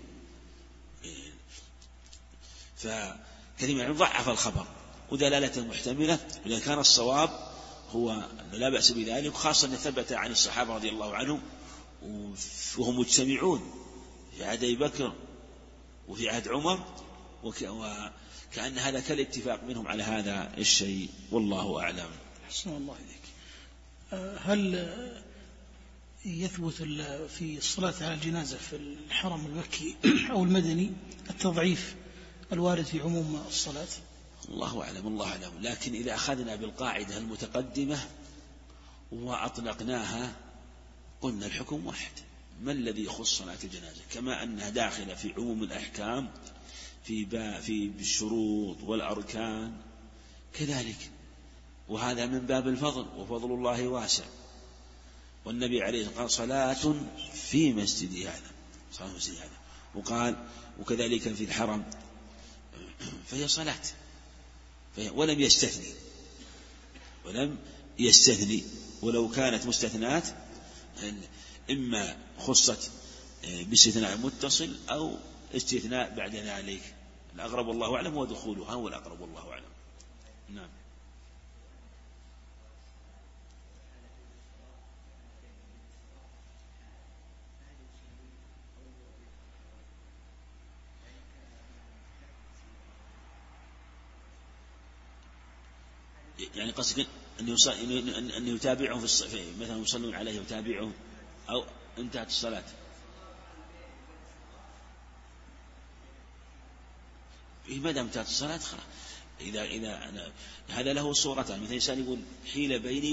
فكلمة ضعف الخبر ودلالته محتملة، ولأن كان الصواب هو أن لا بأس بذلك، خاصة أن ثبت عن الصحابة رضي الله عنهم وهم مجتمعون في عهد أبي بكر وفي عهد عمر، وكأن هذا كالاتفاق منهم على هذا الشيء، والله أعلم.
أحسن الله إليك. هل يثبت في الصلاة على الجنازة في الحرم المكي أو المدني التضعيف الوارد في عموم الصلاة؟
الله أعلم، لكن إذا أخذنا بالقاعدة المتقدمة وأطلقناها قلنا الحكم واحد، ما الذي يخص صلاة الجنازة؟ كما أنها داخلة في عموم الأحكام في الشروط والأركان كذلك، وهذا من باب الفضل، وفضل الله واسع. والنبي عليه الصلاة والسلام قال: صلاة في مسجد هذا، صلاة في مسجد هذا، وقال وكذلك في الحرم، فهي صلاة، ولم يستثني، ولو كانت مستثنات إما خصت باستثناء متصل أو استثناء بعد ذلك. الأقرب والله أعلم ودخولها هو الأقرب والله أعلم. نعم. يعني قصدك أن يتابعهم مثلا يصلون عليه يتابعهم أو انتهت الصلاة؟ ما دام انتهت الصلاة خلاص. إذا هذا له صورتان، مثل إنسان يقول حيل بيني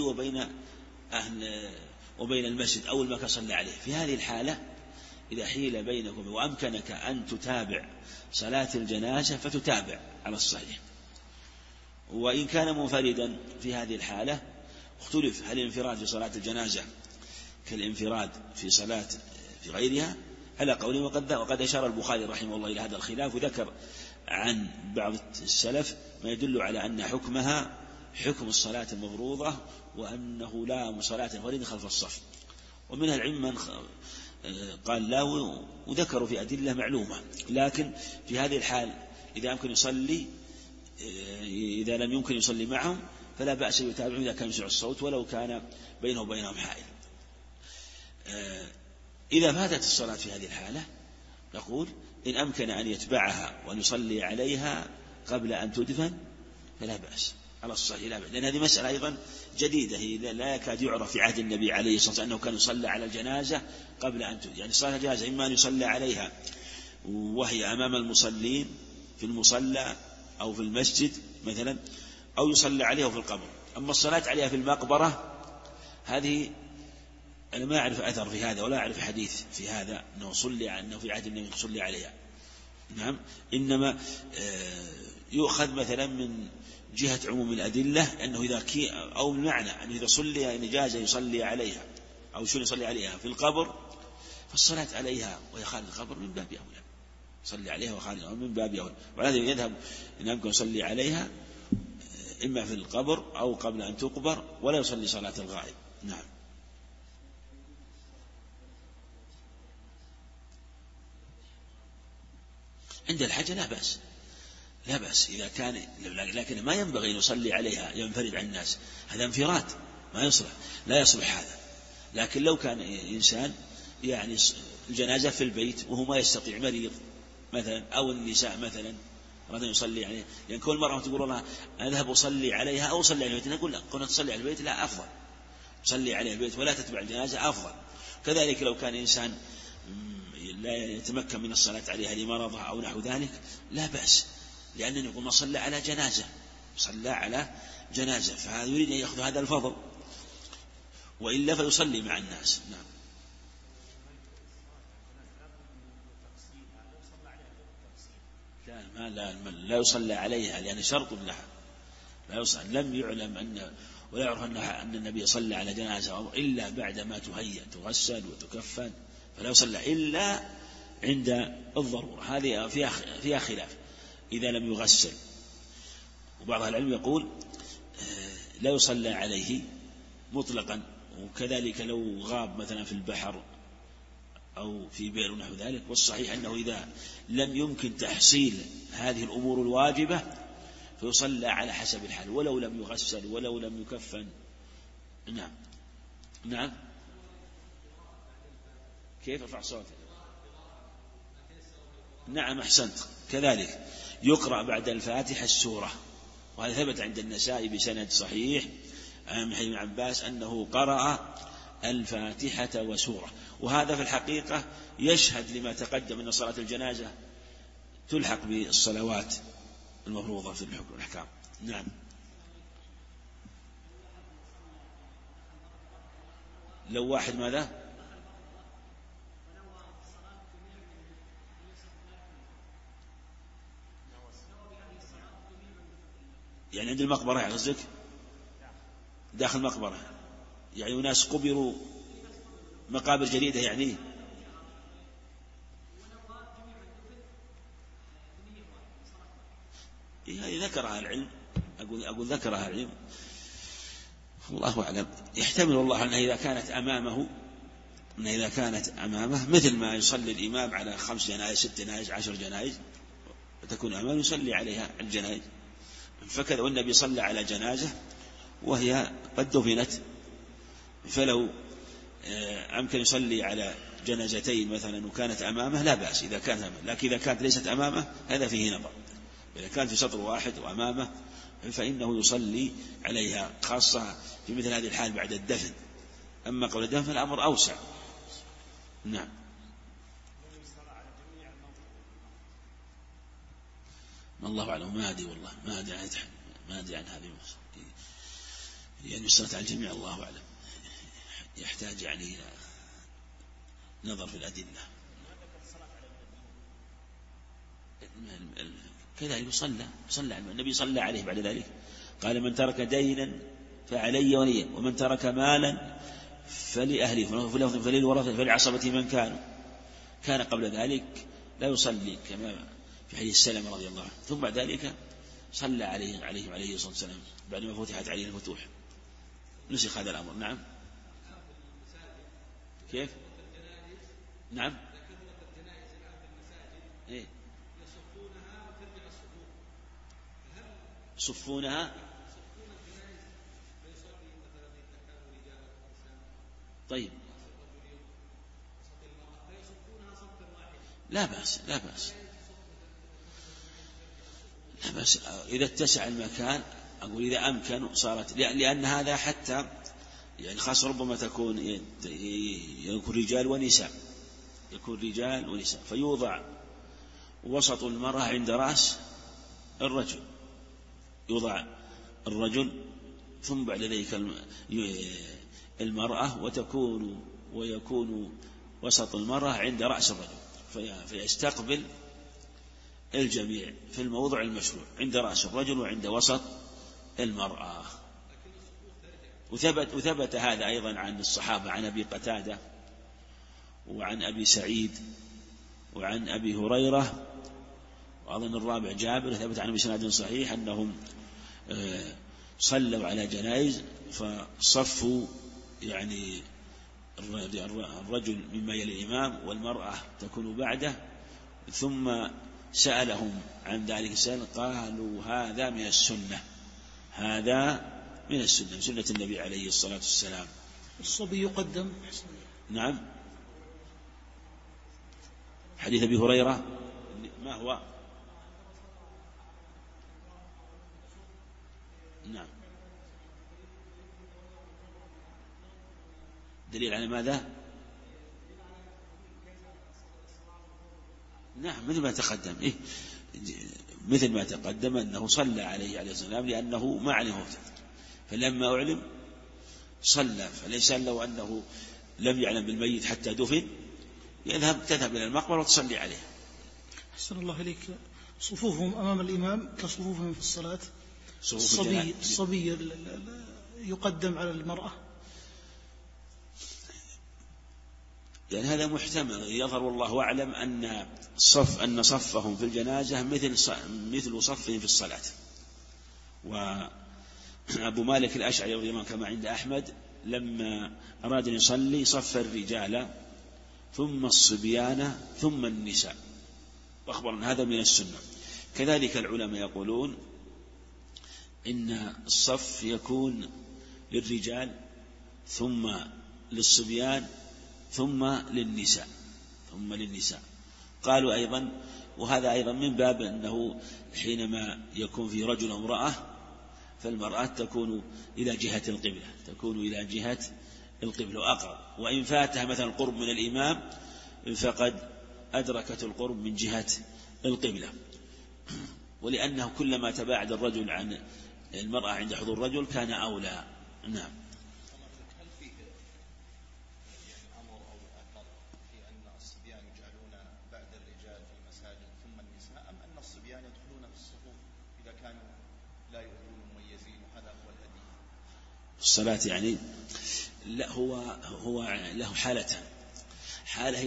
وبين المسجد أو المكان صلى عليه، في هذه الحالة إذا حيل بينك وأمكنك أن تتابع صلاة الجنازة فتتابع على الصحيح. وإن كان منفردا في هذه الحالة اختلف هل الانفراد في صلاة الجنازة كالانفراد في صلاة في غيرها على قوله، وقد أشار البخاري رحمه الله إلى هذا الخلاف، وذكر عن بعض السلف ما يدل على أن حكمها حكم الصلاة المفروضة، وأنه لا صلاة الفريضة خلف الصف. ومنها العلم من قال لا، وذكروا في أدلة معلومة، لكن في هذه الحال إذا لم يمكن يصلي معهم فلا بأس يتابع إذا كان يسمع الصوت ولو كان بينه وبينهم حائل. إذا فاتت الصلاة في هذه الحالة نقول إن أمكن أن يتبعها وأن يصلي عليها قبل أن تدفن فلا بأس، على الصحيح لا بأس، لأن هذه مسألة أيضا جديدة، هي لا يكاد يعرف في عهد النبي عليه الصلاة والسلام أنه كان يصلى على الجنازة قبل أن يعني صلاة الجنازة إما أن يصلى عليها وهي أمام المصلين في المصلى أو في المسجد مثلا، أو يصلى عليها في القبر. أما الصلاة عليها في المقبرة هذه أنا ما أعرف أثر في هذا ولا أعرف حديث في هذا أنه في عهد النبي صلى عليها. نعم، إنما يؤخذ مثلا من جهة عموم الأدلة أنه إذا أو المعنى أنه إذا صلي نجازة يصلي عليها أو شو يصلي عليها في القبر، فالصلاة عليها وهي خارج القبر من باب أولى، صلي عليها وخارج من باب أولى. وهذا يذهب إن يمكن يصلي عليها إما في القبر أو قبل أن تقبر، ولا يصلي صلاة الغائب. نعم. عند الحاجة لا بأس، لا بأس إذا كان، لكن ما ينبغي أن يصلي عليها ينفرد عن الناس، هذا انفراد ما يصلح، لا يصلح هذا. لكن لو كان إنسان يعني الجنازة في البيت وهو ما يستطيع، مريض مثلا أو النساء مثلا أراد أن يصلي عليها، يعني كل مرة تقول الله أذهب أصلي عليها أو أصلي على البيت، نقول لا، كنا تصلي على البيت لا أفضل، تصلي على البيت ولا تتبع الجنازة أفضل. كذلك لو كان إنسان لا يتمكن من الصلاة عليها لمرضها أو نحو ذلك لا بأس، لأنه يقول ما صلى على جنازة، صلى على جنازة، فهذا يريد أن يأخذ هذا الفضل، وإلا فيصلي مع الناس. نعم. لا يصلى عليها لأن شرط لها، لا يصلى، لم يعلم ولا يعرف أن النبي صلى على جنازة إلا بعد ما تهيأ تغسل وتكفن، فلا يصلى إلا عند الضرورة، هذه فيها خلاف إذا لم يغسل. وبعض العلم يقول لا يصلى عليه مطلقا، وكذلك لو غاب مثلا في البحر أو في بئر ونحو ذلك. والصحيح أنه إذا لم يمكن تحصيل هذه الأمور الواجبة فيصلى على حسب الحال، ولو لم يغسل ولو لم يكفن. نعم. نعم. كيف ارفع صوته؟ نعم أحسنت، كذلك يقرأ بعد الفاتحة السورة، وهذا ثبت عند النسائي بسند صحيح عن ابن عباس أنه قرأ الفاتحة وسورة، وهذا في الحقيقة يشهد لما تقدم أن صلاة الجنازة تلحق بالصلوات المفروضة في الحكم والأحكام. نعم. لو واحد ماذا؟ يعني عند المقبرة يعني قصدك؟ داخل المقبرة يعني ناس قبروا مقابر جديدة يعني؟ هذه ذكرها العلم، أقول ذكرها العلم، الله أعلم. يحتمل الله أنها إذا كانت أمامه مثل ما يصلي الإمام على 5 جنائز 6 جنائز 10 جنائز وتكون أمامه يصلي عليها الجنائز، فكذا والنبي صلى على جنازة وهي قد دفنت، فلو أمكن يصلي على جنازتين مثلا وكانت أمامه لا بأس إذا كانت أمامه، لكن إذا كانت ليست أمامه هذا فيه نظر. إذا كانت في سطر واحد وأمامه فإنه يصلي عليها، خاصة في مثل هذه الحال بعد الدفن. أما قبل الدفن فالأمر أوسع. نعم. الله أعلم، ما أدري والله، ما أدري عن هذه يعني الصلاة على الجميع الله أعلم، يحتاج يعني إلى نظر في الأدلة. كذلك صلى النبي صلى عليه بعد ذلك، قال من ترك دينا فعلي ولي، ومن ترك مالا فلأهله، فللورثة فلعصبة من كان قبل ذلك لا يصلي كما في حديث سلمة رضي الله عنه، ثم بعد ذلك صلى عليه الصلاة والسلام بعدما فتحت عليه الفتوح، نسخ هذا الأمر. نعم. كيف؟ نعم. إيه؟ يصفونها. طيب لا بأس إذا اتسع المكان أقول إذا أمكن صارت، لأن هذا حتى يعني خاصة ربما يكون رجال ونساء، فيوضع وسط المرأة عند رأس الرجل، يوضع الرجل ثم بعد ذلك المرأة، ويكون وسط المرأة عند رأس الرجل، فيستقبل الجميع في الموضع المشروع عند رأس الرجل وعند وسط المرأة. وثبت هذا أيضا عن الصحابة، عن أبي قتادة وعن أبي سعيد وعن أبي هريرة، وأظن الرابع جابر، ثبت عنه بسند صحيح أنهم صلوا على جنائز فصفوا يعني الرجل مما يلي الإمام والمرأة تكون بعده، ثم سألهم عن ذلك قالوا هذا من السنة، هذا من السنة، من سنة النبي عليه الصلاة والسلام.
الصبي يقدم.
نعم. حديث أبي هريرة ما هو؟ نعم. دليل على ماذا؟ نعم مثل ما تقدم، مثل ما تقدم أنه صلى عليه السلام لأنه ما علمه، فلما أعلم صلى، فليس لو أنه لم يعلم بالميت حتى دفن تذهب إلى المقبرة وتصلي عليه.
أحسن الله إليك. صفوفهم أمام الإمام كصفوفهم في الصلاة. الصبي يقدم على المرأة،
يعني هذا محتمل، يظهر والله أعلم أن صفهم في الجنازة مثل صفهم في الصلاة. وأبو مالك الأشعري رضي الله عنه كما عند أحمد لما أراد أن يصلي صف الرجال ثم الصبيان ثم النساء، وأخبر أن هذا من السنة. كذلك العلماء يقولون إن الصف يكون للرجال ثم للصبيان ثم للنساء قالوا أيضا، وهذا أيضا من باب أنه حينما يكون في رجل وامرأة فالمرأة تكون إلى جهة القبلة وأقرب، وإن فاتها مثلا القرب من الإمام فقد أدركت القرب من جهة القبلة، ولأنه كلما تباعد الرجل عن المرأة عند حضور الرجل كان أولى. نعم.
هل فيه أمر أو أثر في أن الصبيان يجعلون بعد الرجال في المساجد ثم النساء، أم أن الصبيان يدخلون في الصفوف إذا كانوا لا يؤذون مميزين وهذا هو الهدي
في الصلاة؟ يعني لا، هو له حالتان. حالة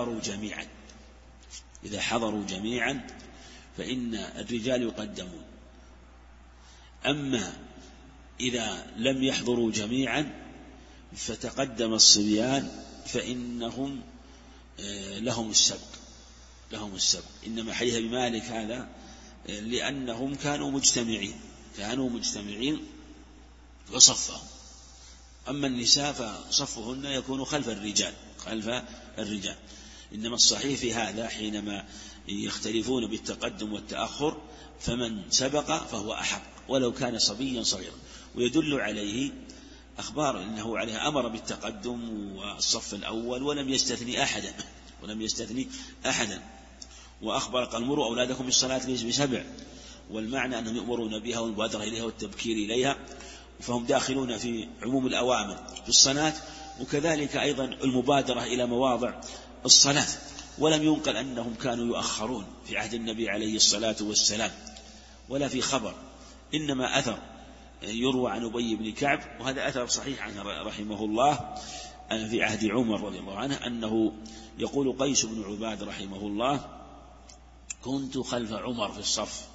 إذا حضروا جميعا فإن الرجال يقدمون، أما إذا لم يحضروا جميعا فتقدم الصبيان فإنهم لهم السبق. إنما حديث أبي مالك هذا لأنهم كانوا مجتمعين وصفهم، أما النساء فصفهن يكون خلف الرجال. إنما الصحيح في هذا حينما يختلفون بالتقدم والتأخر فمن سبق فهو أحق ولو كان صبيا صغيرا. ويدل عليه أخبار أنه عليه أمر بالتقدم والصف الأول ولم يستثني أحدا، وأخبر قال مروا أولادكم بالصلاة ليس ب7، والمعنى أنهم يؤمرون بها والمبادرة إليها والتبكير إليها، فهم داخلون في عموم الأوامر في الصلاة، وكذلك أيضا المبادرة إلى مواضع الصلاة. ولم ينقل أنهم كانوا يؤخرون في عهد النبي عليه الصلاة والسلام ولا في خبر، إنما أثر يروى عن أبي بن كعب، وهذا أثر صحيح عنه رحمه الله في عهد عمر رضي الله عنه، أنه يقول قيس بن عباد رحمه الله كنت خلف عمر في الصف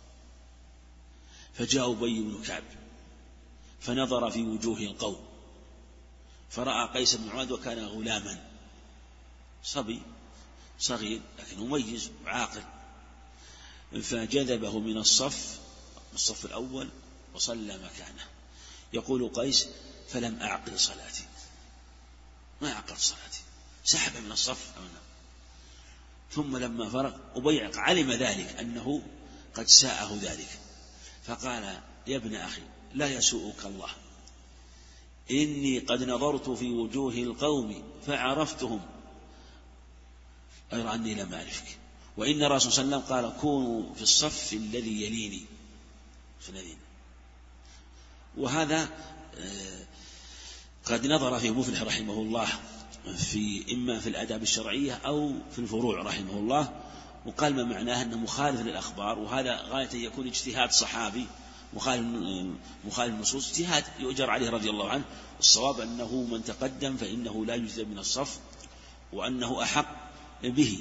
فجاء أبي بن كعب فنظر في وجوه القوم فرأى قيس بن عباد وكان غلاما صبي صغير لكن مميز وعاقل، فجذبه من الصف الأول وصلى مكانه. يقول قيس فلم أعقل صلاتي، ما أعقل صلاتي، سحب من الصف أمنا. ثم لما فرغ أبي علم ذلك أنه قد ساءه ذلك، فقال يا ابن أخي لا يسوءك الله، إني قد نظرت في وجوه القوم فعرفتهم غير أني لم أعرفك، وإن الرسول صلى الله عليه وسلم قال كونوا في الصف الذي يليني. وهذا قد نظر فيه مفلح رحمه الله إما في الآداب الشرعية أو في الفروع رحمه الله، وقال ما معناه أنه مخالف للأخبار، وهذا غاية يكون اجتهاد صحابي مخالف النصوص، اجتهاد يؤجر عليه رضي الله عنه. والصواب أنه من تقدم فإنه لا يجزى من الصف، وأنه أحق به،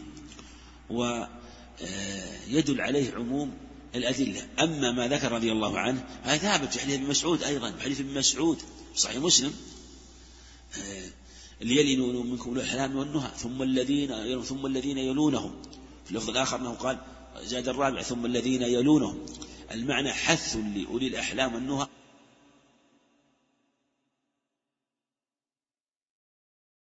ويدل عليه عموم الأدلة. أما ما ذكر رضي الله عنه هذا ثابت في حديث ابن مسعود، أيضا في حديث ابن مسعود صحيح مسلم، ليلن منكم الأحلام والنهى ثم الذين يلونهم. في اللفظ الآخر أنه قال زاد الرابع ثم الذين يلونهم، المعنى حث لأولي الأحلام والنهى